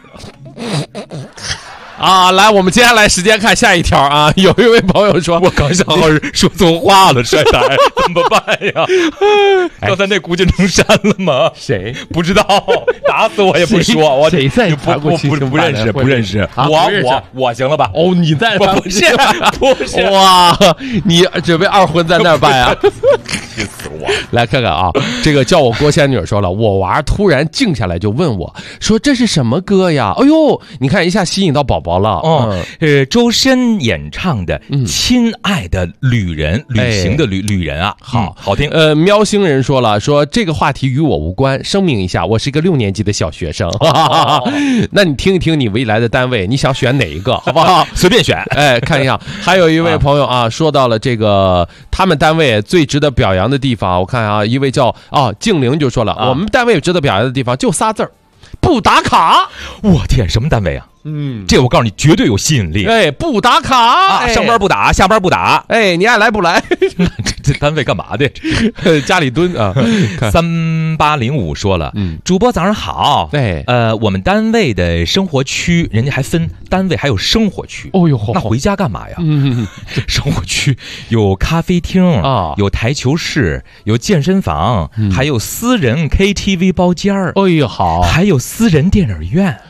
啊，来，我们接下来时间看下一条啊。有一位朋友说， 我刚想好说错话了，帅台怎么办呀？刚才那估计能删了吗？ 谁不知道？打死我也不说。我谁在不认识。我行了吧？ 哦，你在不是哇，你准备二婚在那儿办啊？ 气死我！ 来看看啊，这个叫我郭仙女说了，我娃突然静下来就问我说：“这是什么歌呀？”哎呦，你看一下吸引到宝宝了。 周深演唱的《亲爱的旅人》，旅行的旅人啊，好听。 喵星人说了，说这个话题与我无关，声明一下，我是一个6年级的小学生。那你听一听你未来的单位，你想选哪一个，好不好？ 随便选。 哎，看一下，还有一位朋友啊，说到了这个他们单位最值得表扬的地方，我看啊，一位叫静玲就说了，我们单位值得表扬的地方就仨字儿，不打卡。 我天，什么单位啊？这我告诉你，绝对有吸引力。 哎，不打卡啊，上班不打，下班不打。 哎，你爱来不来？ 这单位干嘛的？ 家里蹲啊。 3805说了，主播早上好。 对， 我们单位的生活区，人家还分单位还有生活区。 哦呦， 那回家干嘛呀？生活区有咖啡厅啊，有台球室，有健身房，还有私人 KTV 包间儿。 哎呦，好， 还有私人电影院。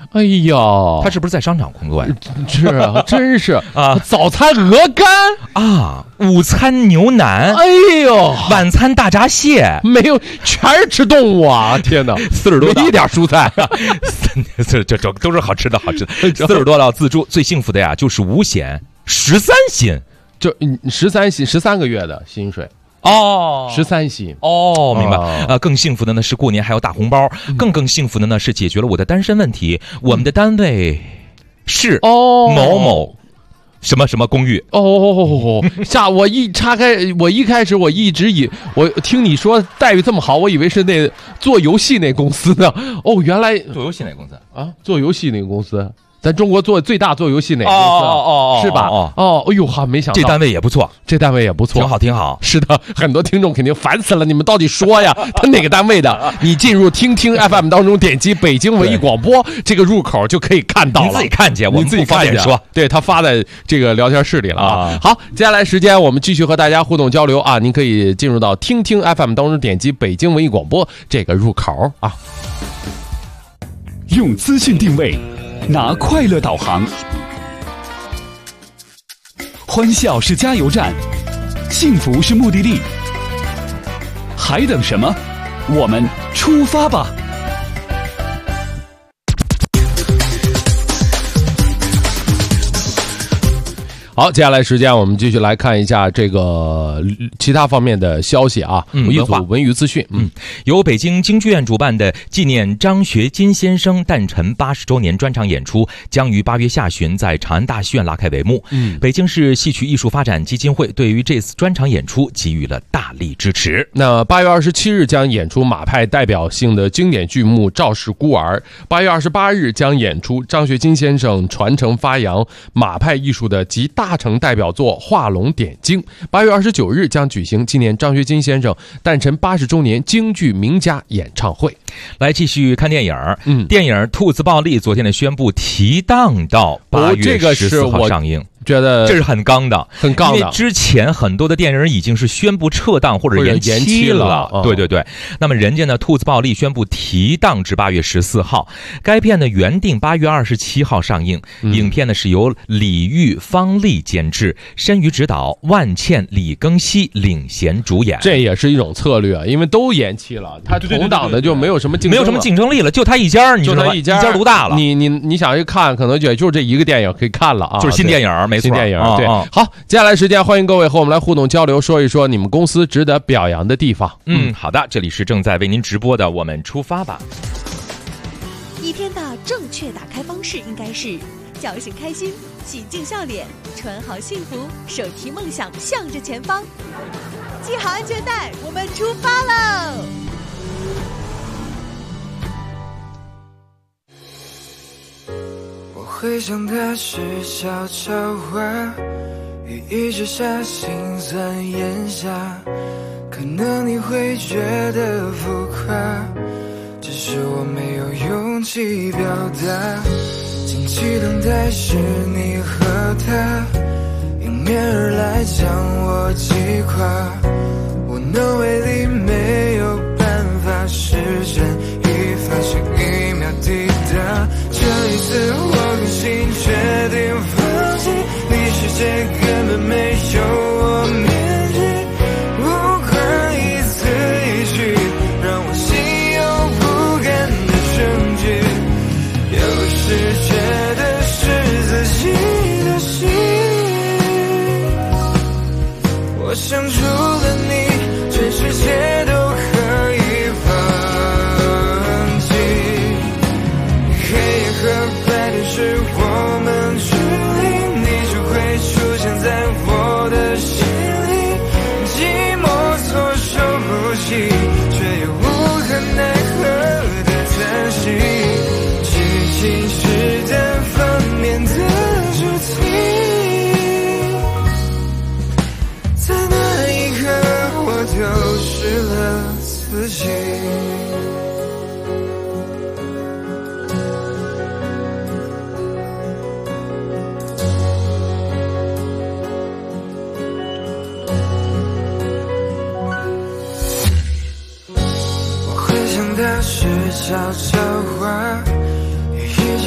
哎呦， 他是不是在商场工作呀？ 是啊，真是啊！ 早餐鹅肝啊，午餐牛腩， 哎呦， 晚餐大闸蟹， 没有，全是吃动物啊！天哪，40多道，一点蔬菜， 这都是好吃的，好吃的。40多道自助，最幸福的呀，就是5险13薪， 就13薪，13个月的薪水。 哦 ，13薪哦，明白。更幸福的呢是过年还有大红包，更幸福的呢是解决了我的单身问题。我们的单位是某某什么什么公寓我一开始我一直我听你说待遇这么好，我以为是那做游戏那公司呢。哦，原来做游戏那公司啊，做游戏那个公司。咱中国最大做游戏哪个公司？是吧？哎呦哈，没想到这单位也不错，挺好。 是的，很多听众肯定烦死了，你们到底说呀？他哪个单位的？你进入听 FM 当中，点击北京文艺广播这个入口就可以看到了。 你自己看见，我们自己看见说。 对，他发在这个聊天室里了啊。好，接下来时间我们继续和大家互动交流啊！您可以进入到听 FM 当中，点击北京文艺广播这个入口啊。 用资讯定位。拿快乐导航，欢笑是加油站，幸福是目的地，还等什么？我们出发吧！ 好，接下来时间我们继续来看一下这个其他方面的消息啊。一组文娱资讯。 由北京京剧院主办的纪念张学金先生诞辰80周年专场演出将于8月下旬在长安大戏院拉开帷幕。北京市戏曲艺术发展基金会对于这次专场演出给予了大力支持。 那8月27日将演出马派代表性的经典剧目《赵氏孤儿》，8月28日将演出张学金先生传承发扬马派艺术的集大成代表作《画龙点睛》。8月29日将举行纪念张学金先生诞辰80周年京剧名家演唱会。 来继续看电影。电影《兔子暴力》昨天的宣布提档到8月14号上映。 觉得这是很刚的，因为之前很多的电影已经是宣布撤档或者延期了。对。那么人家呢，《兔子暴力》宣布提档至8月14号。该片呢原定8月27号上映。影片呢是由李玉、方丽监制，申瑜执导，万茜、李庚希领衔主演。 这也是一种策略，因为都延期了，他同档的就没有什么竞争力了，就他一家，你知道吗？一家独大了。 你想去看，可能就这一个电影可以看了啊， 就是新电影。 新电影对。好，接下来时间欢迎各位和我们来互动交流，说一说你们公司值得表扬的地方。 好的，这里是正在为您直播的我们出发吧。 一天的正确打开方式应该是叫醒开心，洗净笑脸，穿好幸福，手提梦想向着前方，系好安全带，我们出发喽。 回想的是悄悄话，雨一直下，心酸咽下，可能你会觉得浮夸，只是我没有勇气表达。近期等待是你和他迎面而来将我击垮，无能为力，没有办法，时间一发现一秒抵达。这一次我狠心决定放弃，你世界根本没有我面具，不管一字一句让我心有不甘的证据，有时觉得是自己的心，我想除了你全世界都可以放弃，黑夜和白天是我们距离，你就会出现在我的心里，寂寞措手不及，却又无可奈何的叹息，激情是单方面的主题，在那一刻我丢失了自己。的是悄悄话，雨一直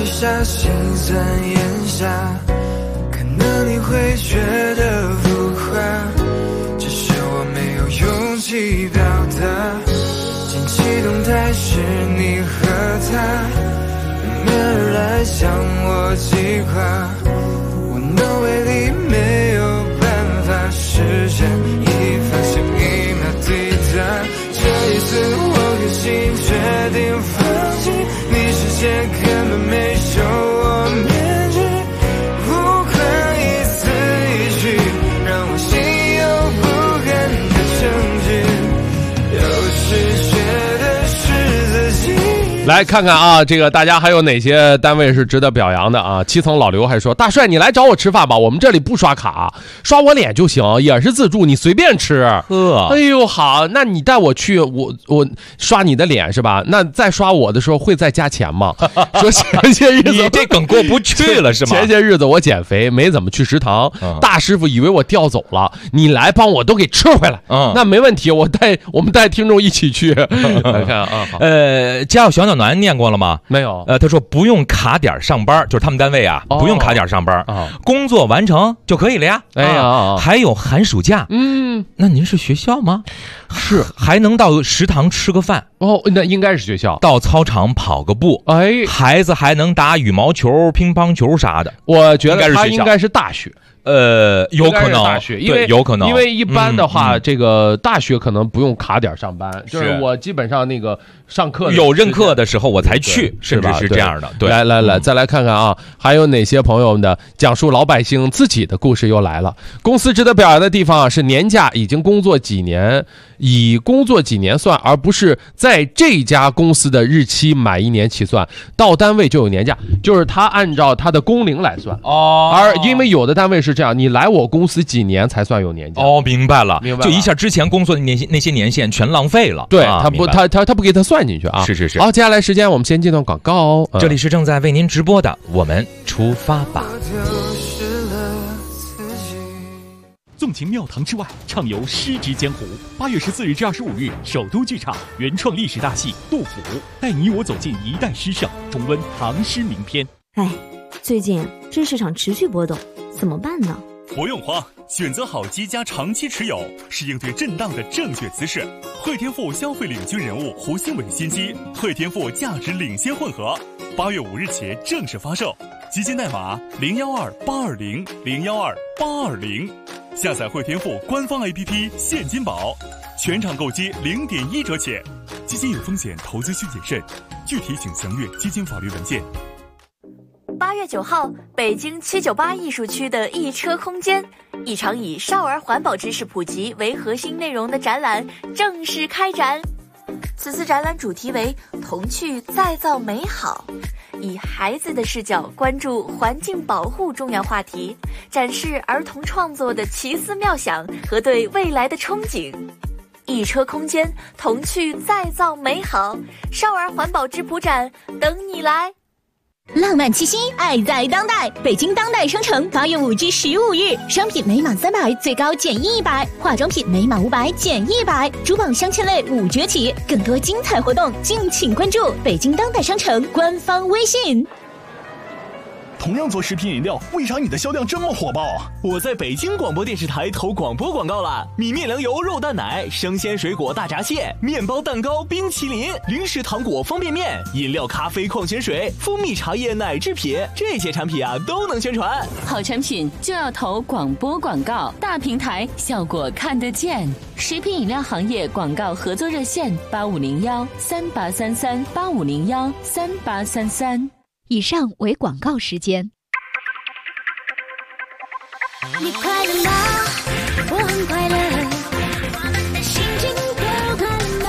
直下心在眼下，可能你会觉得浮夸，只是我没有勇气表达。近期动态是你和他，迎面而来向我击垮，无能为力，没有办法实现，一分心一秒抵达。这一次我决心决定放弃，你视线根本没收我面具，不管一字一句让我心有不甘的证据，有时觉得是自己。 来看看啊，这个大家还有哪些单位是值得表扬的啊？七层老刘还说，大帅你来找我吃饭吧，我们这里不刷卡，刷我脸就行，也是自助，你随便吃。哎呦好，那你带我去，我刷你的脸是吧？那再刷我的时候会再加钱吗？说前些日子你这梗过不去了是吗？ 前些日子我减肥没怎么去食堂，大师傅以为我调走了，你来帮我都给吃回来。那没问题，我们带听众一起去。来看啊，好， 家有小鸟暖念过了吗？ 没有。 他说不用卡点上班，就是他们单位啊，不用卡点上班，工作完成就可以了呀。 哎呀， 还有寒暑假。那您是学校吗？是，还能到食堂吃个饭。 哦，那应该是学校。 到操场跑个步。哎，孩子还能打羽毛球、乒乓球啥的。 我觉得他应该是大学。 有可能大学，因为有可能， 因为一般的话，这个大学可能不用卡点上班，就是我基本上那个上课有任课的时候我才去，甚至是这样的。对， 来，再来看看啊，还有哪些朋友们的讲述老百姓自己的故事又来了。公司值得表扬的地方啊，是年假已经工作几年，以工作几年算，而不是在这家公司的日期满1年起算，到单位就有年假，就是他按照他的工龄来算。而因为有的单位是这样，你来我公司几年才算有年假。 明白了，就一下之前工作的那些年限全浪费了。 对，他不给他算进去啊。 是。 好，接下来时间我们先进段广告。 这里是正在为您直播的，我们出发吧。 纵情庙堂之外，畅游诗集江湖。8月14日至25日，首都剧场原创历史大戏《杜甫》，带你我走进一代诗圣，重温唐诗名篇。 最近知识场持续波动，怎么办呢？ 不用慌，选择好机加长期持有是应对震荡的正确姿势。汇添富消费领军人物胡新伟新机汇添富价值领先混合，8月5日起正式发售，基金代码012820012820，下载汇添富官方 APP 现金宝，全场购机0.1折起。基金有风险，投资需谨慎，具体请详阅基金法律文件。 8月9号，北京798艺术区的一车空间，一场以少儿环保知识普及为核心内容的展览正式开展。此次展览主题为童趣再造美好，以孩子的视角关注环境保护重要话题，展示儿童创作的奇思妙想和对未来的憧憬。一车空间，童趣再造美好，少儿环保质朴展等你来。 浪漫气息，爱在当代。北京当代商城8月5至15日，商品每满300最高减100，化妆品每满500减100，珠宝镶嵌类5折起。更多精彩活动，敬请关注北京当代商城官方微信。 同样做食品饮料，为啥你的销量这么火爆啊？我在北京广播电视台投广播广告了，米面粮油肉蛋奶、生鲜水果大闸蟹、面包蛋糕、冰淇淋、零食糖果方便面、饮料咖啡矿泉水、蜂蜜茶叶奶制品，这些产品啊都能宣传。 好产品就要投广播广告，大平台效果看得见。食品饮料行业广告合作热线8501383385013833。 以上为广告时间。 你快乐吗？我很快乐，我们的心情都快乐吗？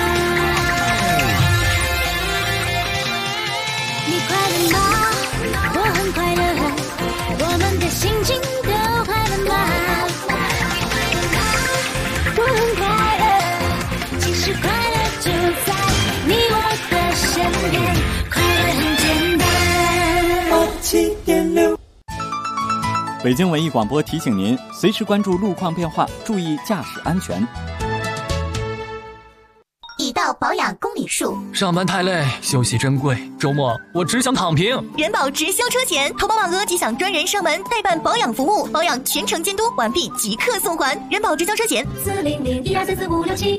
你快乐吗？我很快乐，我们的心情都快乐吗？我很快乐，其实快乐就在你我的身边，快乐很简单。7.6。 北京文艺广播提醒您，随时关注路况变化，注意驾驶安全。 已到保养公里米数。 上班太累，休息珍贵，周末我只想躺平。 人保直销车险，投保满额即享专人上门代办保养服务，保养全程监督，完毕即刻送还。人保直销车险40012344567。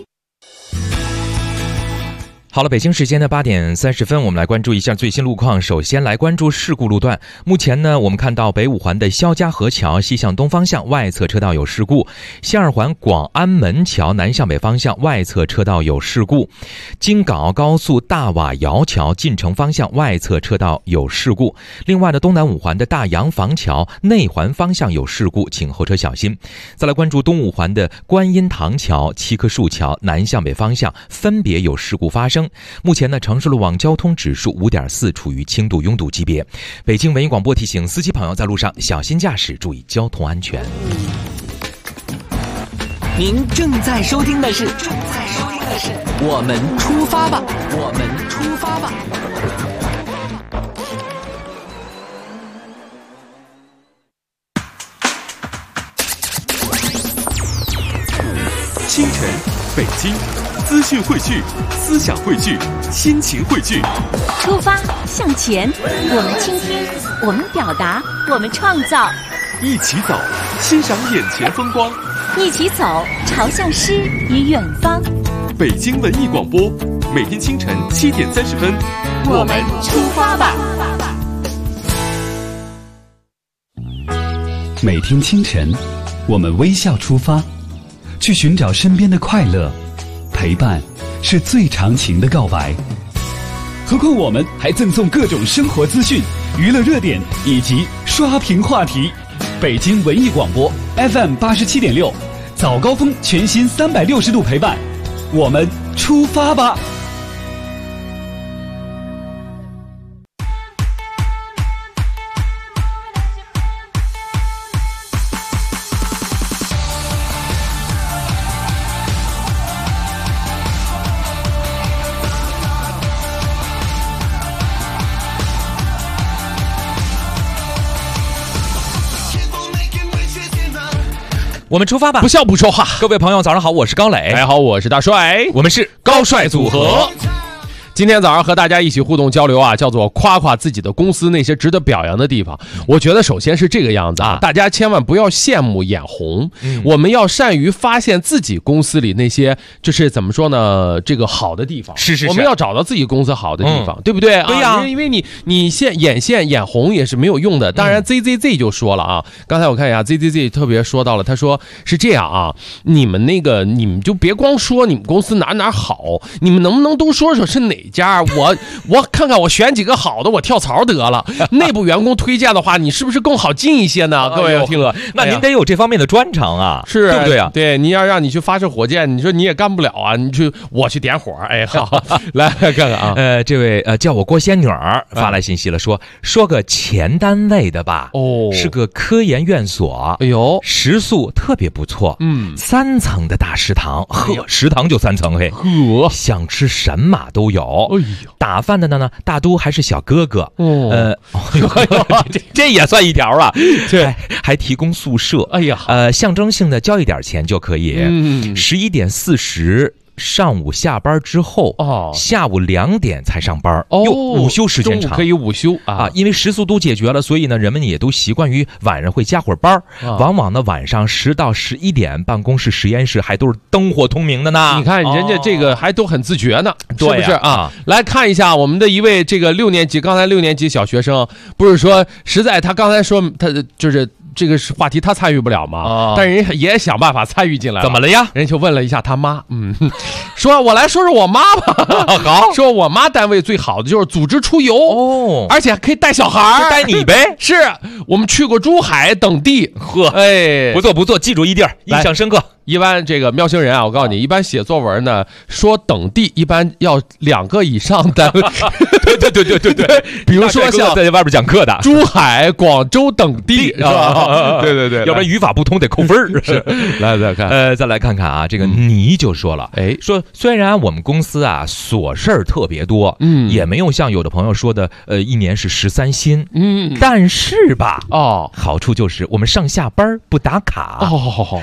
好了，北京时间的8点30分，我们来关注一下最新路况。首先来关注事故路段。目前呢，我们看到北五环的肖家河桥西向东方向外侧车道有事故，西二环广安门桥南向北方向外侧车道有事故，京港澳高速大瓦窑桥进城方向外侧车道有事故。另外呢，东南五环的大洋房桥内环方向有事故，请后车小心。再来关注东五环的观音堂桥、七棵树桥南向北方向分别有事故发生。目前呢，城市路网交通指数5.4，处于轻度拥堵级别。北京文艺广播提醒司机朋友在路上小心驾驶，注意交通安全。 您正在收听的是我们出发吧，我们出发吧。 清晨，北京，资讯汇聚，思想汇聚，心情汇聚。 出发向前，我们倾听，我们表达，我们创造。 一起走，欣赏眼前风光。 一起走，朝向诗与远方。 北京文艺广播，每天清晨7点30分， 我们出发吧。 每天清晨，我们微笑出发，去寻找身边的快乐。陪伴是最长情的告白。何况我们还赠送各种生活资讯、娱乐热点以及刷屏话题。北京文艺广播 FM87.6，早高峰全新360度陪伴，我们出发吧。 我们出发吧， 不笑不说话。 各位朋友早上好，我是高磊。 大家好，我是大帅， 我们是高帅组合。 今天早上和大家一起互动交流啊，叫做夸夸自己的公司那些值得表扬的地方。我觉得首先是这个样子啊，大家千万不要羡慕眼红，我们要善于发现自己公司里那些就是怎么说呢，这个好的地方。 是， 我们要找到自己公司好的地方，对不对？ 对呀， 因为你眼红也是没有用的。当然 ZZZ 就说了啊，刚才我看一下 ZZZ 特别说到了，他说是这样啊，你们就别光说你们公司哪好，你们能不能都说说是哪家？我看看，我选几个好的，我跳槽得了。内部员工推荐的话，你是不是更好进一些呢？各位听众， 那您得有这方面的专长啊， 是对不对啊？ 对，你要让你去发射火箭，你说你也干不了啊，我去点火。哎，好，来看看啊， 这位叫我郭仙女儿发来信息了，说个前单位的吧，是个科研院所， 哎呦， 食宿特别不错，3层的大食堂，食堂就3层，嘿，想吃神马都有。打饭的呢，大都还是小哥哥，这也算一条啊，还提供宿舍， 哎呀， 象征性的交一点钱就可以，11点40。上午下班之后，下午2点才上班，午休时间长， 可以午休啊， 因为食宿都解决了，所以呢，人们也都习惯于晚上会加会儿班，往往呢晚上10到11点，办公室、实验室还都是灯火通明的呢。 你看人家这个还都很自觉呢，是不是啊？ 来看一下我们的一位这个6年级，刚才6年级小学生，不是说实在他刚才说他就是这个话题他参与不了嘛，但人也想办法参与进来。 怎么了呀？ 人就问了一下他妈，说我来说说我妈吧。 好， 说我妈单位最好的就是组织出游，而且还可以带小孩， 就带你呗。 是我们去过珠海等地，哎， 不错，记住一地儿，印象深刻。 一般这个喵星人啊，我告诉你，一般写作文呢，说等地一般要2个以上单位。 对， 比如说像在外边讲课的珠海、广州等地，是吧？对， 要不然语法不通得扣分儿。 是，来再看， 再来看看啊，这个你就说了，说虽然我们公司啊琐事儿特别多，也没有像有的朋友说的，一年是13薪，但是吧，好处就是我们上下班不打卡，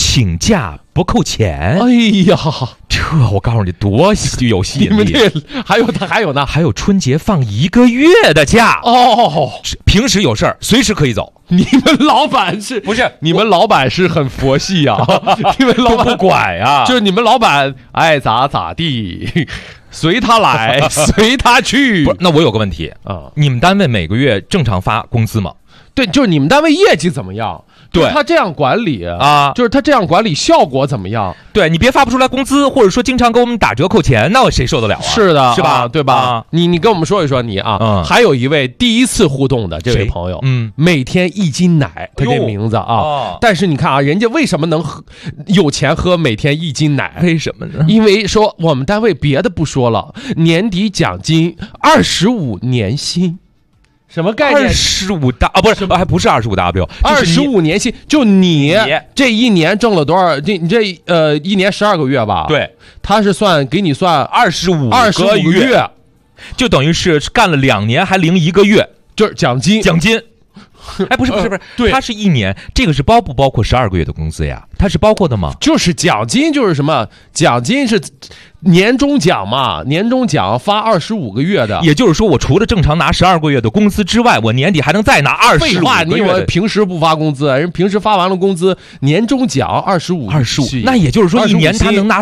请假不扣钱。 哎呀， 这我告诉你多有吸引力！ 你们这还有呢， 还有春节放1个月的假哦。 平时有事儿随时可以走。 你们老板是不是？你们老板是很佛系呀、你们老板不管呀， 就是你们老板爱咋地，随他来，随他去。 不是，那我有个问题啊，你们单位每个月正常发工资吗？ 对，就是你们单位业绩怎么样？ 对， 他这样管理啊， 就是他这样管理效果怎么样？ 对，你别发不出来工资，或者说经常给我们打折扣钱，那我谁受得了啊？ 是的， 是吧？ 对吧？你跟我们说一说你啊，还有一位第一次互动的这位朋友，每天1斤奶，他这名字啊，但是你看啊，人家为什么能有钱喝每天1斤奶？ 为什么呢？ 因为说我们单位别的不说了，年底奖金25年薪。什么概念 ？25W 啊，不是，还不是25W，25 年薪。就你这一年挣了多少？你这一年12个月吧？ 对， 他是给你算 25 个月， 就等于是干了2年还领1个月， 就是奖金。 哎，不是， 对， 它是1年，这个是包不包括12个月的工资呀？它是包括的吗？ 就是奖金，就是什么？奖金是年终奖嘛，年终奖发25个月的。 也就是说，我除了正常拿12个月的工资之外，我年底还能再拿25个月的。 废话，你以为平时不发工资？人平时发完了工资，年终奖25， 那也就是说1年他能拿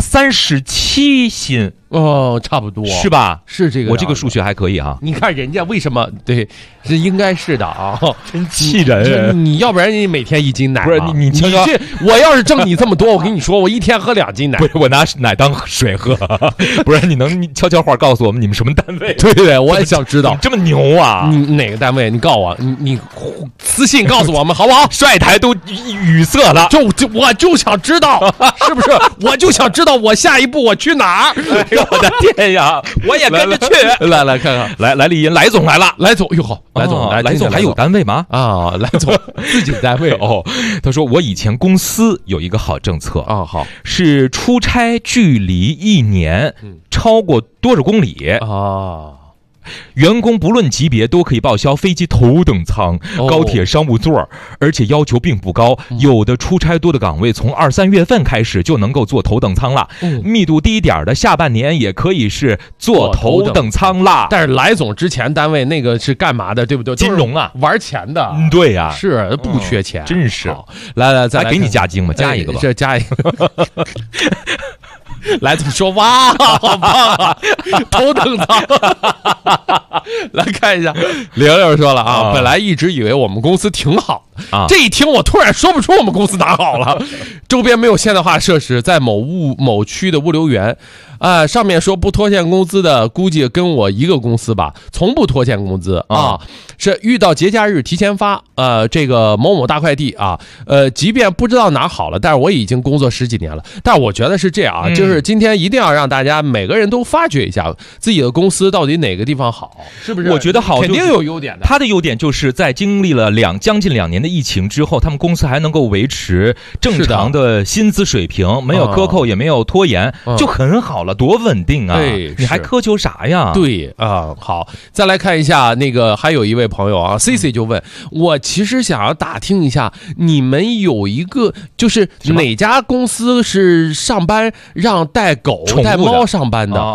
37薪。 哦，差不多是吧？ 是这个， 我这个数学还可以哈。 你看人家为什么对，是应该是的啊， 真气人！ 你要不然你每天1斤奶， 不是你这我要是挣你这么多，我跟你说，我一天喝2斤奶。 不是，我拿奶当水喝。不是，你能悄悄话告诉我们你们什么单位？ 对，我也想知道， 这么牛啊！ 你哪个单位？你告诉我，你私信告诉我们好不好？ 帅台都语塞了， 我就想知道，是不是？我就想知道我下一步我去哪儿。 我的天呀！我也跟着去。 来看看， 来丽音，来总来了， 来总哟好， 来总还有单位吗？ 啊，来总自己单位哦。他说我以前公司有一个好政策啊，好是出差距离1年超过多少公里啊？ 员工不论级别都可以报销飞机头等舱、高铁商务座，而且要求并不高。有的出差多的岗位从2、3月份开始就能够坐头等舱了，密度低一点的下半年也可以是坐头等舱啦。 但是来总之前单位那个是干嘛的，对不对？ 金融啊， 玩钱的。 对呀， 是不缺钱， 真是。 来，再来给你加精吧，加一个吧， 这加一个。来怎么说？哇，好棒啊！头等舱。来看一下，玲说了啊，本来一直以为我们公司挺好的，这一听我突然说不出我们公司哪好了。周边没有现代化设施，在某区的物流园，上面说不拖欠工资的，估计跟我一个公司吧，从不拖欠工资啊。是遇到节假日提前发，这个某某大快递啊，即便不知道哪好了，但是我已经工作10几年了。但是我觉得是这样啊，就是今天一定要让大家每个人都发掘一下自己的公司到底哪个地方好，是不是？ 我觉得好， 肯定有优点的。 他的优点就是在经历了将近2年的疫情之后，他们公司还能够维持正常的薪资水平，没有克扣也没有拖延，就很好了，多稳定啊！你还苛求啥呀？ 对啊，好，再来看一下那个，还有一位朋友啊 ，CC 就问我，其实想要打听一下，你们有一个就是哪家公司是上班让带狗带猫上班的？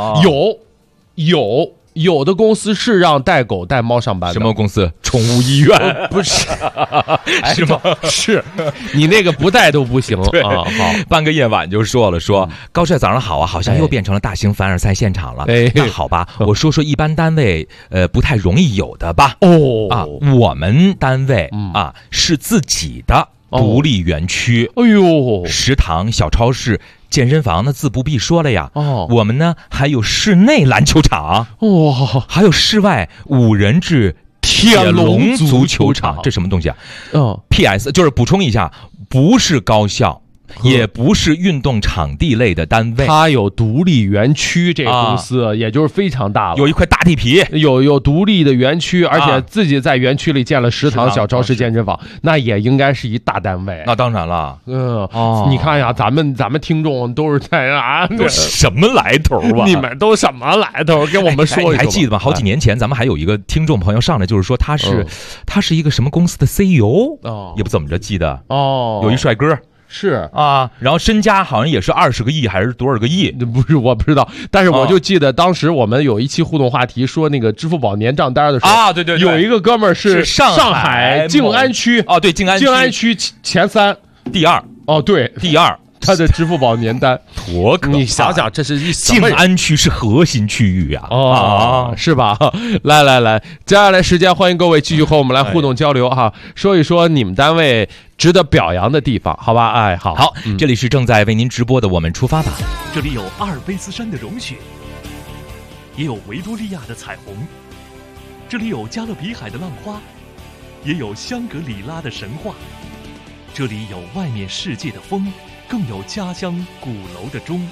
有的公司是让带狗带猫上班的。 什么公司？宠物医院？ 不是， 是吗？ 是，你那个不带都不行啊！好， 半个夜晚就说高帅早上好啊，好像又变成了大型凡尔赛现场了。那好吧，我说一般单位不太容易有的吧。我们单位是自己的独立园区。 哎呦， 食堂、小超市、健身房那自不必说了呀。我们呢还有室内篮球场，还有室外5人制铁笼足球场。这什么东西啊？PS 就是补充一下，不是高校，也不是运动场地类的单位， 它有独立园区，这个公司也就是非常大了， 有一块大地皮， 有独立的园区，而且自己在园区里建了食堂、小超市、健身房，那也应该是一大单位。 那当然了， 你看呀，咱们听众都是在都什么来头啊？ 你们都什么来头？跟我们说一说。 你还记得吗？好几年前，咱们还有一个听众朋友上来，就是说他是一个什么公司的 CEO，也不怎么着记得有一帅哥。 是啊，然后身家好像也是20个亿还是多少个亿？ 不是，我不知道，但是我就记得当时我们有一期互动话题说那个支付宝年账单的时候啊，对， 有一个哥们儿是上海静安区哦，对，静安区前3， 第2 哦，对， 第2。 他的支付宝年单多可怕！ 你想想，这是静安区是核心区域啊！ 是吧？来，接下来时间欢迎各位继续和我们来互动交流哈，说一说你们单位值得表扬的地方，好吧？哎，好， 这里是正在为您直播的我们出发吧。 这里有阿尔卑斯山的融雪，也有维多利亚的彩虹，这里有加勒比海的浪花，也有香格里拉的神话，这里有外面世界的风。更有家乡鼓楼的钟，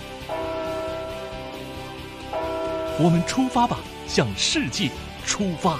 我们出发吧，向世界出发。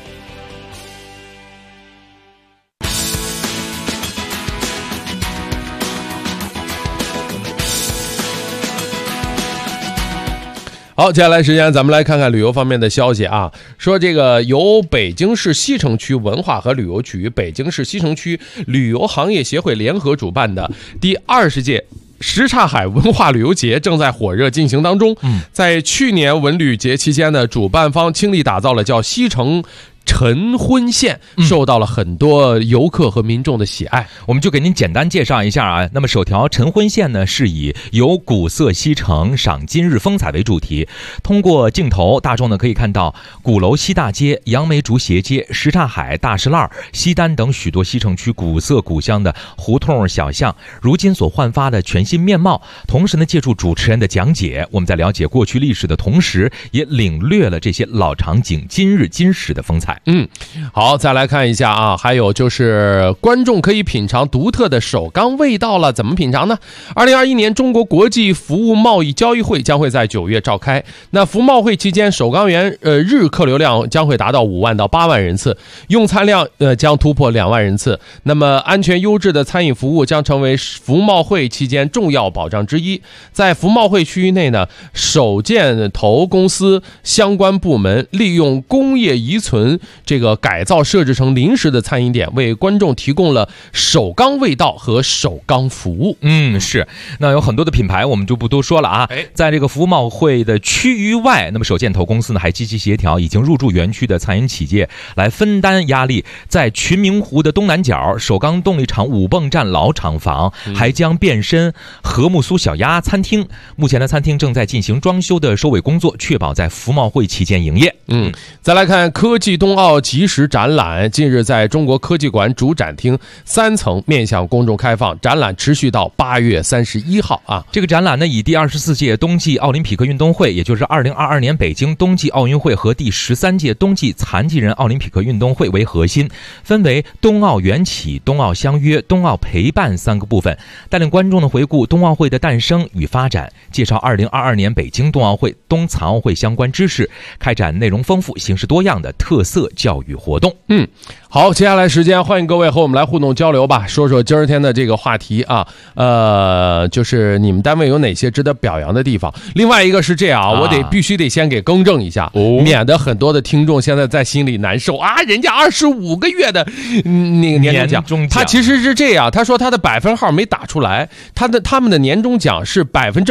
好，接下来时间咱们来看看旅游方面的消息啊。说这个由北京市西城区文化和旅游局与北京市西城区旅游行业协会联合主办的第20届什刹海文化旅游节正在火热进行当中。在去年文旅节期间呢，主办方倾力打造了叫西城晨昏线，受到了很多游客和民众的喜爱。 我们就给您简单介绍一下啊。那么首条晨昏线呢，是以由古色西城赏今日风采为主题，通过镜头，大众呢可以看到鼓楼西大街、杨梅竹斜街、什刹海、大石栏、西单等许多西城区古色古香的胡同小巷，如今所焕发的全新面貌。同时呢，借助主持人的讲解，我们在了解过去历史的同时，也领略了这些老场景今日今时的风采。 好，再来看一下啊，还有就是观众可以品尝独特的首钢味道了，怎么品尝呢？2021年中国国际服务贸易交易会将会在9月召开。那服贸会期间，首钢园日客流量将会达到5万到8万人次，用餐量将突破2万人次。那么安全优质的餐饮服务将成为服贸会期间重要保障之一。在服贸会区域内呢，首建投公司相关部门利用工业遗存这个改造设置成临时的餐饮点，为观众提供了首钢味道和首钢服务。 是。那有很多的品牌我们就不多说了啊。在这个服贸会的区域外，那么首建投公司呢还积极协调已经入驻园区的餐饮企业来分担压力。在群明湖的东南角，首钢动力厂五泵站老厂房还将变身和睦苏小鸭餐厅。目前的餐厅正在进行装修的收尾工作，确保在服贸会期间营业。 再来看科技冬奥即时展览，近日在中国科技馆主展厅3层面向公众开放，展览持续到8月31号啊。 这个展览呢，以第24届冬季奥林匹克运动会，也就是2022年北京冬季奥运会和第13届冬季残疾人奥林匹克运动会为核心，分为冬奥缘起、冬奥相约、冬奥陪伴3个部分，带领观众呢回顾冬奥会的诞生与发展，介绍2022年北京冬奥会、冬残奥会相关知识，开展内容丰富、形式多样的特色教育活动。 好，接下来时间欢迎各位和我们来互动交流吧，说说今儿天的这个话题啊，就是你们单位有哪些值得表扬的地方。另外一个是这样啊，我必须得先给更正一下，免得很多的听众现在在心里难受啊，人家25个月的那个年终奖，他其实是这样，他说他的百分号没打出来，他们的年终奖是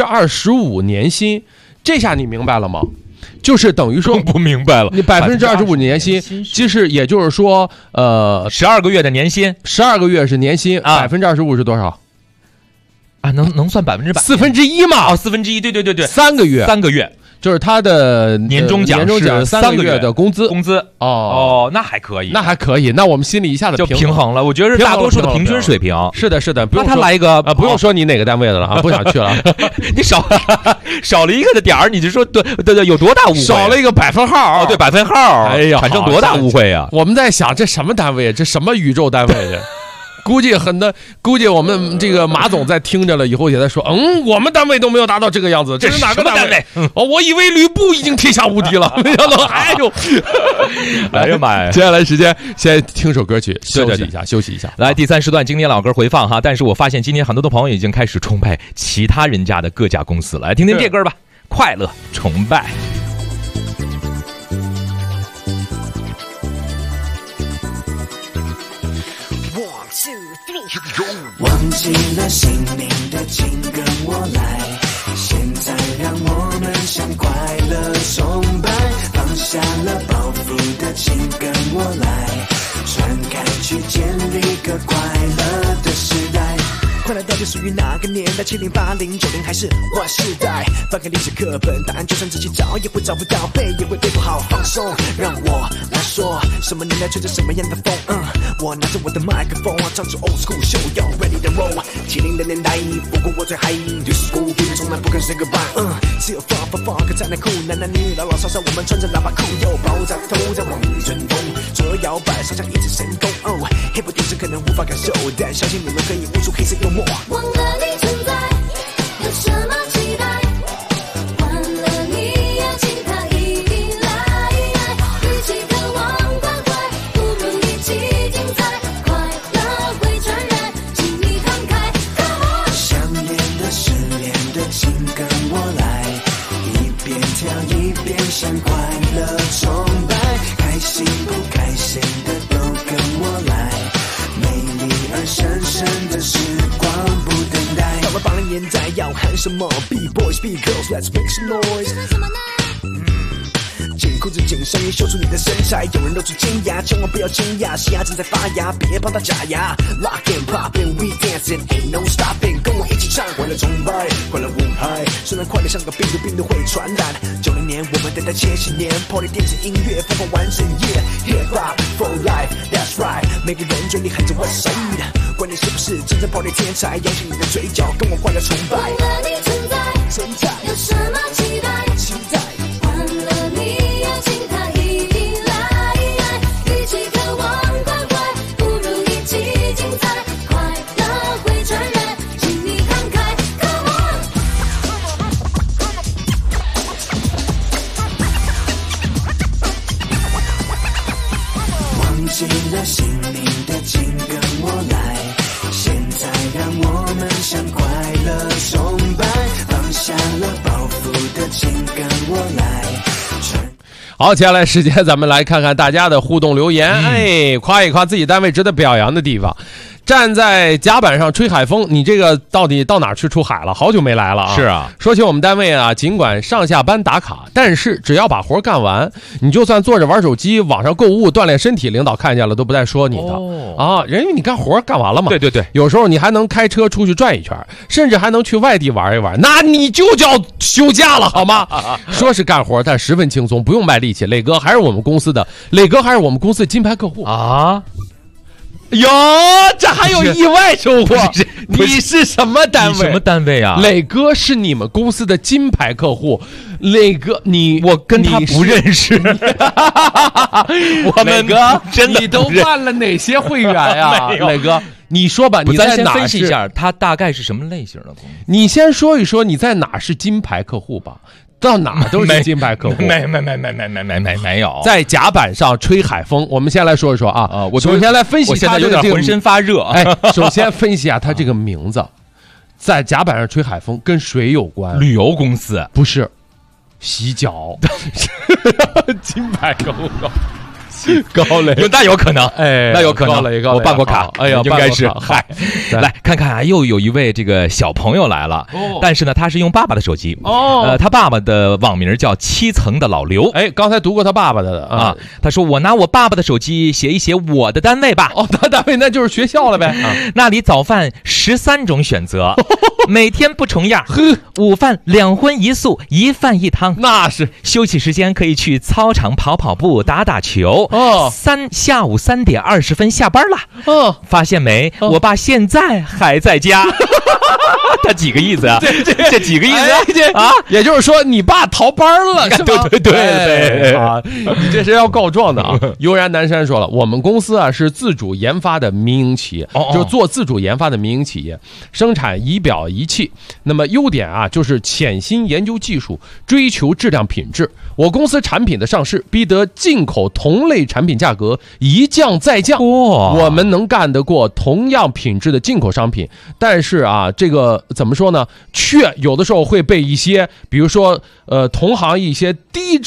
25%年薪，这下你明白了吗？就是等于说不明白了， 你25%年薪，其实也就是说 ，12个月的年薪 ，12个月是年薪，25%是多少？ 啊，能算100% ？1/4嘛？ 哦，1/4，对 ，3个月。就是他的年终奖是 3个月的工资哦，那还可以， 那我们心里一下子就平衡了，我觉得是大多数的平均水平。 是的， 那他来一个不用说你哪个单位的了啊，不想去了。 你少了一个的点儿，你就说对，有多大误会？ 少了一个百分号， 对，百分号， 哎呀， 产生多大误会啊！ 我们在想这什么单位，这什么宇宙单位这？估计我们这个马总在听着了以后也在说，我们单位都没有达到这个样子，这是哪个单位？我以为吕布已经天下无敌了，没想到哎呀妈呀！ 接下来时间先听首歌曲，休息一下。 来，第3时段经典老歌回放哈。但是我发现今天很多的朋友已经开始崇拜其他人家的各家公司了，来听听这歌吧，快乐崇拜。 1, 2, 3 忘记了姓名的请跟我来，现在让我们向快乐崇拜，放下了包袱的请跟我来，传开去建立个快乐的时代。快乐到底属于哪个年代？70、80、90还是划时代？翻开历史课本，答案就算仔细找也会找不到，背也会背不好。放松，让我来说，什么年代吹着什么样的风？我拿着我的麦克风，唱出 old school show， yo ready to roll。70的年代，不过我最嗨，历史古典从来不肯 say goodbye。只有放才能酷，男男女老老少少，我们穿着喇叭裤，又爆炸头在往前冲，左右摇摆，上下一直神功。黑白电视可能无法感受，但相信你们可以悟出黑色幽默。 忘了你存在，有什么期待？换了你邀请他一定来，与其渴望关怀，不如一起精彩。快乐会传染，请你慷慨 ，Come on！ 想念的、失恋的，请跟我来，一边跳一边向快乐崇拜，开心不开心的都跟我来，美丽而神圣的时光不等待。到了80年代要喊什么 ？Be boys, be girls, let's make some noise。紧裤子紧身衣，秀出你的身材。有人露出尖牙，千万不要惊讶，新芽正在发芽，别帮它假牙。Lock and poppin', we dancing, ain't no stopping， 跟我一起唱，快乐崇拜，快乐舞嗨。虽然快乐像个病毒，病毒会传染。90年我们等待70年 ，Party 电子音乐疯狂完整夜 ，Hip Hop for life, that's right。每个人嘴里喊着 West Side， 管你是不是真正 Party 天才，扬起你的嘴角，跟我快乐崇拜。 忘了你存在，有什么期待？ 期待。 换了你邀请他一定来，与其渴望关怀，不如一起精彩。快乐会传染，请你慷慨 ，Come on！ 忘记了姓名的，请跟我来，现在让我们向快乐崇拜，放下了包袱的，请跟我来。 好，接下来时间咱们来看看大家的互动留言，夸一夸自己单位值得表扬的地方。站在甲板上吹海风，你这个到底到哪儿去出海了？好久没来了啊！ 是啊， 说起我们单位啊，尽管上下班打卡，但是只要把活干完，你就算坐着玩手机、网上购物、锻炼身体，领导看见了都不带说你的、啊，因为你干活干完了嘛。 对对对， 有时候你还能开车出去转一圈，甚至还能去外地玩一玩，那你就叫休假了好吗？说是干活，但十分轻松，不用卖力气。磊哥还是我们公司的金牌客户啊。哟，这还有意外收获！你是什么单位？ 你什么单位啊？ 磊哥是你们公司的金牌客户。磊哥， 我跟他不认识。 我们哥，你都办了哪些会员呀？磊哥，你说吧，你在哪？ 分析一下，他大概是什么类型的？ 你先说一说你在哪是金牌客户吧。到哪都是金牌客户， 没有， 在甲板上吹海风。我们先来说一说啊，我首先来分析他有点浑身发热。 首先分析他这个名字，在甲板上吹海风跟谁有关？ 旅游公司不是，洗脚，金牌客户。高磊， 那有可能，那有可能，我办过卡，应该是。嗨，来看看啊，又有一位这个小朋友来了，但是呢，他是用爸爸的手机，他爸爸的网名叫7层的老刘， 刚才读过他爸爸的啊， 他说我拿我爸爸的手机写一写我的单位吧， 他单位那就是学校了呗， 那里早饭13种选择，每天不重样，午饭2荤1素1饭1汤， 那是休息时间可以去操场跑跑步打打球。下午3点20分下班了。发现没？我爸现在还在家。他几个意思啊？这几个意思啊？ 也就是说，你爸逃班了，是吧？ 对啊！你这是要告状的啊！悠然南山说了，我们公司啊是自主研发的民营企业，就做自主研发的民营企业，生产仪表仪器。那么优点啊，就是潜心研究技术，追求质量品质。我公司产品的上市，逼得进口同类产品价格一降再降。我们能干得过同样品质的进口商品，但是啊，这个怎么说呢？却有的时候会被一些，比如说同行一些低质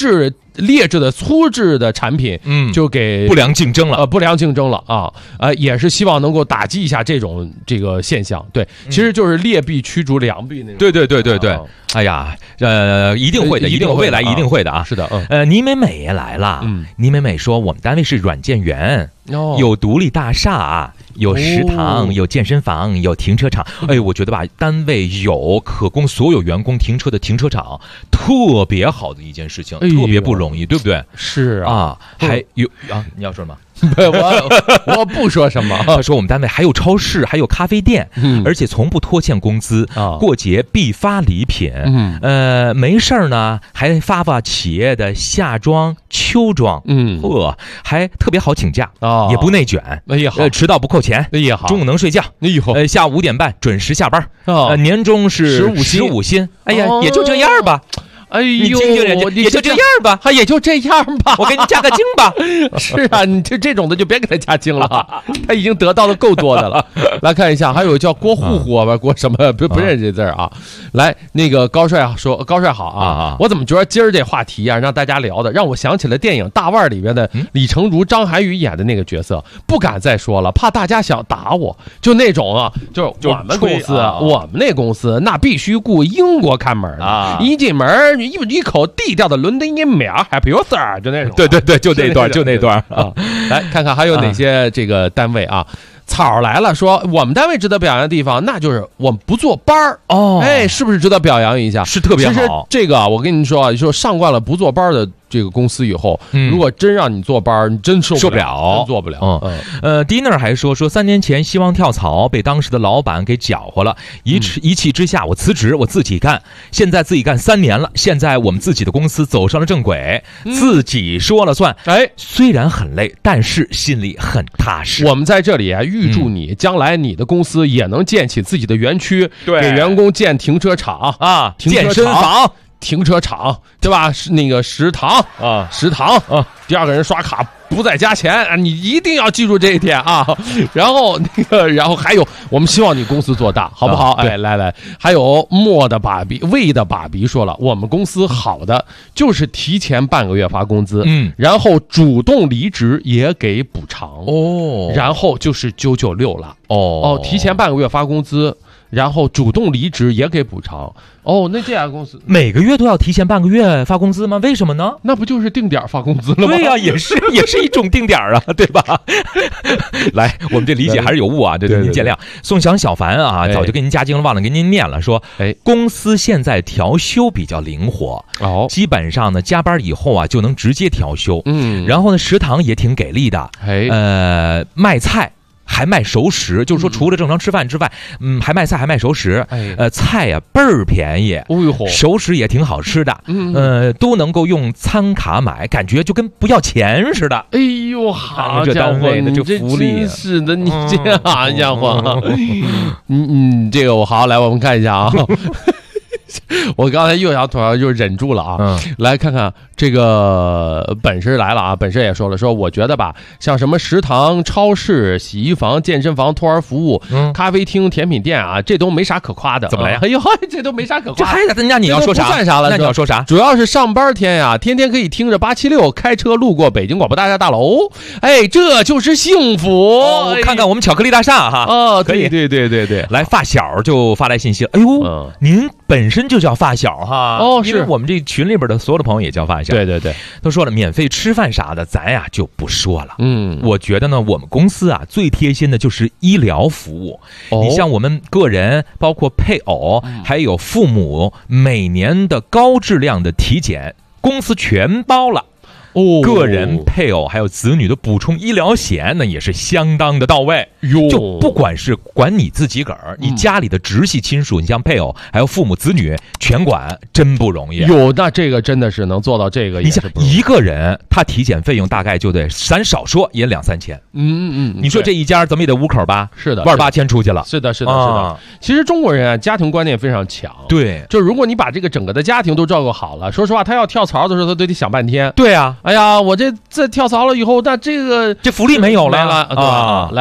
劣质的粗制的产品，就给不良竞争了， 不良竞争了啊，也是希望能够打击一下这个现象。对，其实就是劣币驱逐良币那种。 对，哎呀，一定会的，一定未来一定会的啊。 是的， 倪美美也来了。倪美美说，我们单位是软件园，有独立大厦，有食堂，有健身房，有停车场。哎，我觉得吧，单位有可供所有员工停车的停车场，特别好的一件事情，特别不容易，对不对？ 是啊，还有啊，你要说什么？ 我不说什么。 他说我们单位还有超市，还有咖啡店，而且从不拖欠工资，过节必发礼品，没事儿呢还发企业的夏装、秋装，还特别好请假，也不内卷，迟到不扣钱，中午能睡觉，下午5点半准时下班，年终是15薪，哎呀，也就这样吧。 哎呦， 你听听人家，也就这样吧， 也就这样吧， 我给你加个精吧。 是啊，你这种的就别给他加精了，他已经得到的够多的了。来看一下，还有叫郭护护吧，郭什么不认识这字啊？来，那个高帅说，高帅好啊！我怎么觉得今儿这话题啊，让大家聊的，让我想起了电影《大腕》里面的李成儒、张涵予演的那个角色，不敢再说了，怕大家想打我。就那种啊，就是我们公司，我们那公司那必须雇英国看门啊，一进门。一口地道的伦敦音秒 Happy Birthday 就那种， 对，就那段啊。来看看还有哪些这个单位啊。草来了说，我们单位值得表扬的地方，那就是我们不做班儿是不是值得表扬一下？ 是特别好。 其实这个我跟你说啊，就上惯了不做班的这个公司以后，如果真让你做班，你真受不了，真做不了。 Dinner 还说3年前希望跳槽，被当时的老板给搅和了，一气之下我辞职，我自己干，现在自己干3年了，现在我们自己的公司走上了正轨，自己说了算。虽然很累，但是心里很踏实。 我们在这里啊，预祝你将来你的公司也能建起自己的园区，给员工建停车场啊， 健身房。 停车场对吧？是那个食堂啊，第二个人刷卡不再加钱啊，你一定要记住这一点啊。然后还有，我们希望你公司做大，好不好？来，还有莫的爸比、魏的爸比说了，我们公司好的就是提前半个月发工资，然后主动离职也给补偿然后就是996了提前半个月发工资。然后主动离职也给补偿那这家公司每个月都要提前半个月发工资吗？为什么呢？ 那不就是定点发工资了吗？ 对呀，也是一种定点啊，对吧？来，我们这理解还是有误啊，这您见谅。宋翔小凡啊，早就给您加精了，忘了给您念了，说公司现在调休比较灵活基本上呢加班以后啊就能直接调休，然后呢食堂也挺给力的，卖菜。还卖熟食，就是说除了正常吃饭之外，还卖菜，还卖熟食。菜呀倍儿便宜，熟食也挺好吃的，都能够用餐卡买，感觉就跟不要钱似的。 哎呦，好家伙， 你这福利是的，你这好家伙，这个我好来，我们看一下啊。我刚才又想吐槽，就忍住了啊。来看看这个本事来了啊！本事也说了，说我觉得吧，像什么食堂、超市、洗衣房、健身房、托儿服务、咖啡厅、甜品店啊，这都没啥可夸的。 怎么来呀？ 哎呦，这都没啥可夸。 这还那你要说啥？ 不算啥了。 那你要说啥？ 主要是上班天呀，天天可以听着876开车路过北京广播大楼，这就是幸福。 看看我们巧克力大厦哈。 可以，对。 来，发小就发来信息了。哎呦，您本身就叫发小哈。因为我们这群里边的所有的朋友也叫发小。 对， 都说了免费吃饭啥的，咱呀就不说了。我觉得呢，我们公司啊最贴心的就是医疗服务。你像我们个人，包括配偶，还有父母，每年的高质量的体检，公司全包了。个人、配偶还有子女的补充医疗险呢，也是相当的到位。就不管是管你自己个儿，你家里的直系亲属，你像配偶还有父母子女全管，真不容易。 那这个真的是能做到这个， 你像一个人，他体检费用大概就得咱少说也2-3千。你说这一家怎么也得5口吧？ 是的 ，18000出去了。 是的。其实中国人啊，家庭观念非常强。 对， 就如果你把这个整个的家庭都照顾好了，说实话，他要跳槽的时候，他都得想半天。 对啊。 哎呀，我这跳槽了以后，那这福利没有了对吧？来看看啊。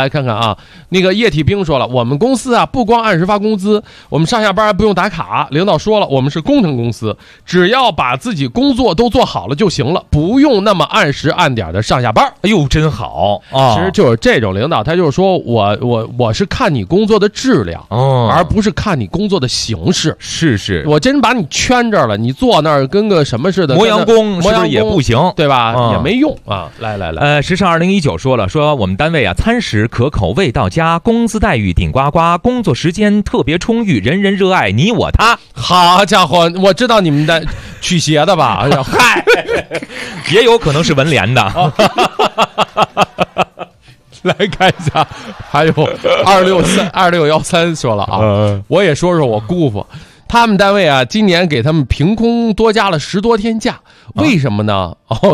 啊。那个液体兵说了，我们公司啊不光按时发工资，我们上下班还不用打卡。领导说了，我们是工程公司，只要把自己工作都做好了就行了，不用那么按时按点的上下班。 哎呦，真好啊！ 其实就是这种领导，他就是说我是看你工作的质量，而不是看你工作的形式。 是， 我真把你圈这儿了，你坐那儿跟个什么似的， 磨洋工是不是也不行， 对吧？也没用啊。来， 时尚2019说我们单位啊，餐食可口，味道佳，工资待遇顶呱呱，工作时间特别充裕，人人热爱你我他。 好家伙，我知道你们的取鞋的吧？嗨， 也有可能是文联的。 来看一下，还有2613说了啊，我也说我姑父。他们单位啊，今年给他们凭空多加了10多天假，为什么呢？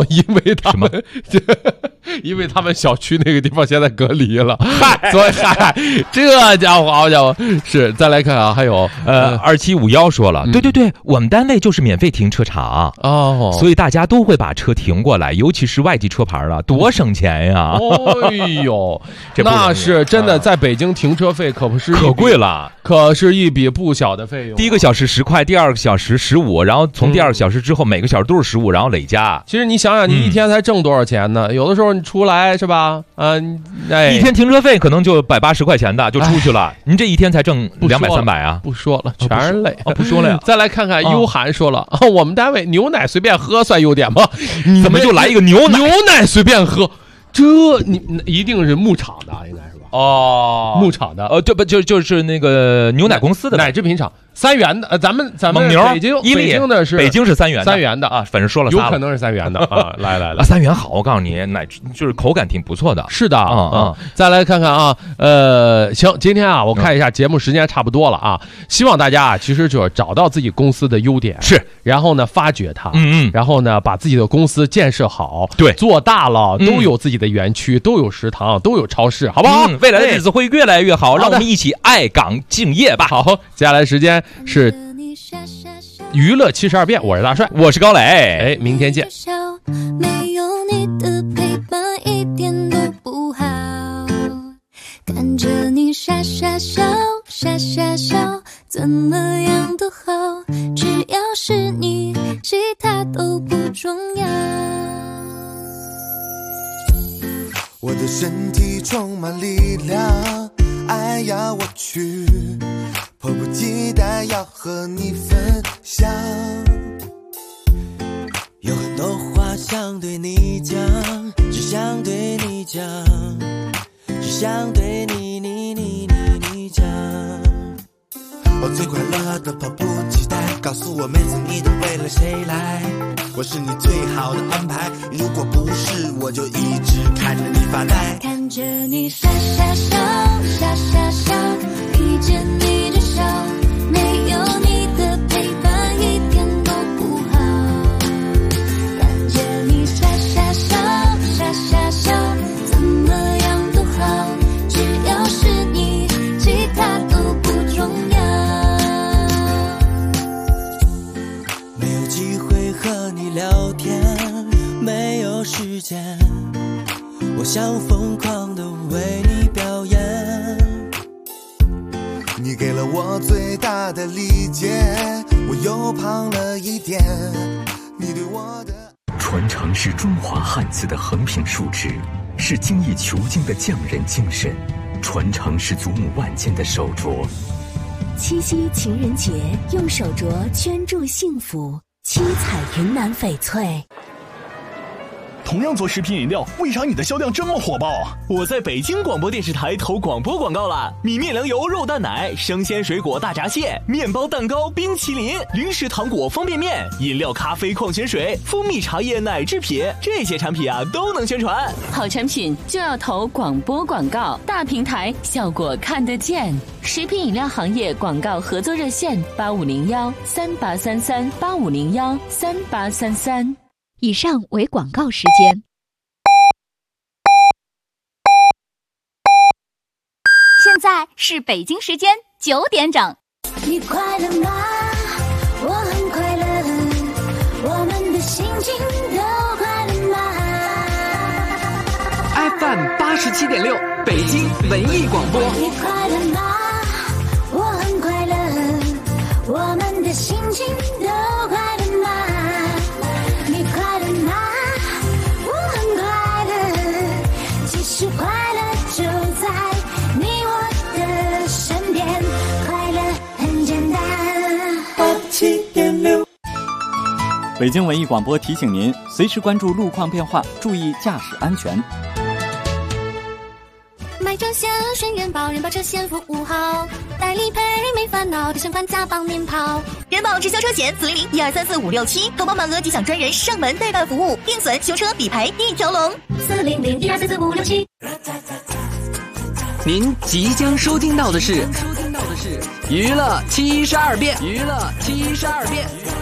因为他们小区那个地方现在隔离了。所以这家伙好家伙是。再来看啊，还有 2751说了，对，我们单位就是免费停车场哦， 所以大家都会把车停过来，尤其是外地车牌了，多省钱呀！ 哎呦，那是真的，在北京停车费可贵了， 可是一笔不小的费用。 第一个小时10块，第二个小时15，然后从第二个小时之后每个小时都是15，然后累加。 其实你想想，你一天才挣多少钱呢？有的时候你出来是吧？ 一天停车费可能就180块钱的就出去了，您这一天才挣200、300啊？ 不说了，全是累。 不说了呀。 再来看看悠涵说了，我们单位牛奶随便喝算优点吗？ 怎么就来一个牛奶随便喝？这你一定是牧场的，应该是吧？ 哦， 牧场的， 对不就是那个牛奶公司的奶制品厂，3元的，咱们蒙牛、 北京的是北京是3元的 ，3元的啊，反正说了有可能是3元的啊。来 ，3元好，我告诉你，奶就是口感挺不错的。 是的，再来看看啊，行，今天啊，我看一下节目时间差不多了啊，希望大家啊，其实就是找到自己公司的优点， 是， 然后呢，发掘它，然后呢，把自己的公司建设好， 对， 做大了，都有自己的园区，都有食堂，都有超市，好不好？ 未来的日子会越来越好，让我们一起爱岗敬业吧。 好，接下来时间是娱乐72变，我是大帅， 我是高磊， 明天见。 没有你的陪伴一点都不好，看着你傻傻笑，傻傻笑，怎么样都好，只要是你，其他都不重要。 我的身体充满力量，爱要我去，迫不及待要和你分享，有很多话想对你讲，只想对你讲，只想对你讲。我最快乐的迫不及待，告诉我每次你都为了谁来，我是你最好的安排，如果不是我就一直看着你发呆， 看着你傻傻笑，傻傻笑，遇见你就笑，没有你的陪伴一点都不好，看着你傻傻笑，傻傻笑，怎么样都好，只要是你，其他都不重要。 没有机会和你聊天，没有时间，我想疯狂地为你表演，你给了我最大的理解，我又胖了一点，你对我的传承是中华汉字的横平竖直，是精益求精的匠人精神，传承是祖母万千的手镯。 七夕情人节，用手镯圈住幸福，七彩云南翡翠。 同样做食品饮料，为啥你的销量这么火爆？我在北京广播电视台投广播广告了。米面粮油肉蛋奶、生鲜水果大闸蟹、面包蛋糕、冰淇淋、零食糖果方便面、饮料咖啡矿泉水、蜂蜜茶叶奶制品，这些产品啊都能宣传。 好产品就要投广播广告，大平台效果看得见。食品饮料行业广告合作热线8501-3833-8501-3833。 以上为广告时间。现在是北京时间9点整。 你快乐吗？我很快乐，我们的心情都快乐吗？ FM 87.6，北京文艺广播。 你快乐吗？我很快乐，我们的心情都快乐吗？你快乐吗？我很快乐，其实快乐就在你我的身边，快乐很简单。 87.6，北京文艺广播提醒您，随时关注路况变化，注意驾驶安全。 买车险选人保，人保车险服务好，代理赔没烦恼，提升款加帮您跑。 人保直销车险400-1234-567，投保满额即享专人上门代办服务，定损、修车、理赔一条龙。 400-1234-567。 您即将收听到的是娱乐72变，娱乐72变。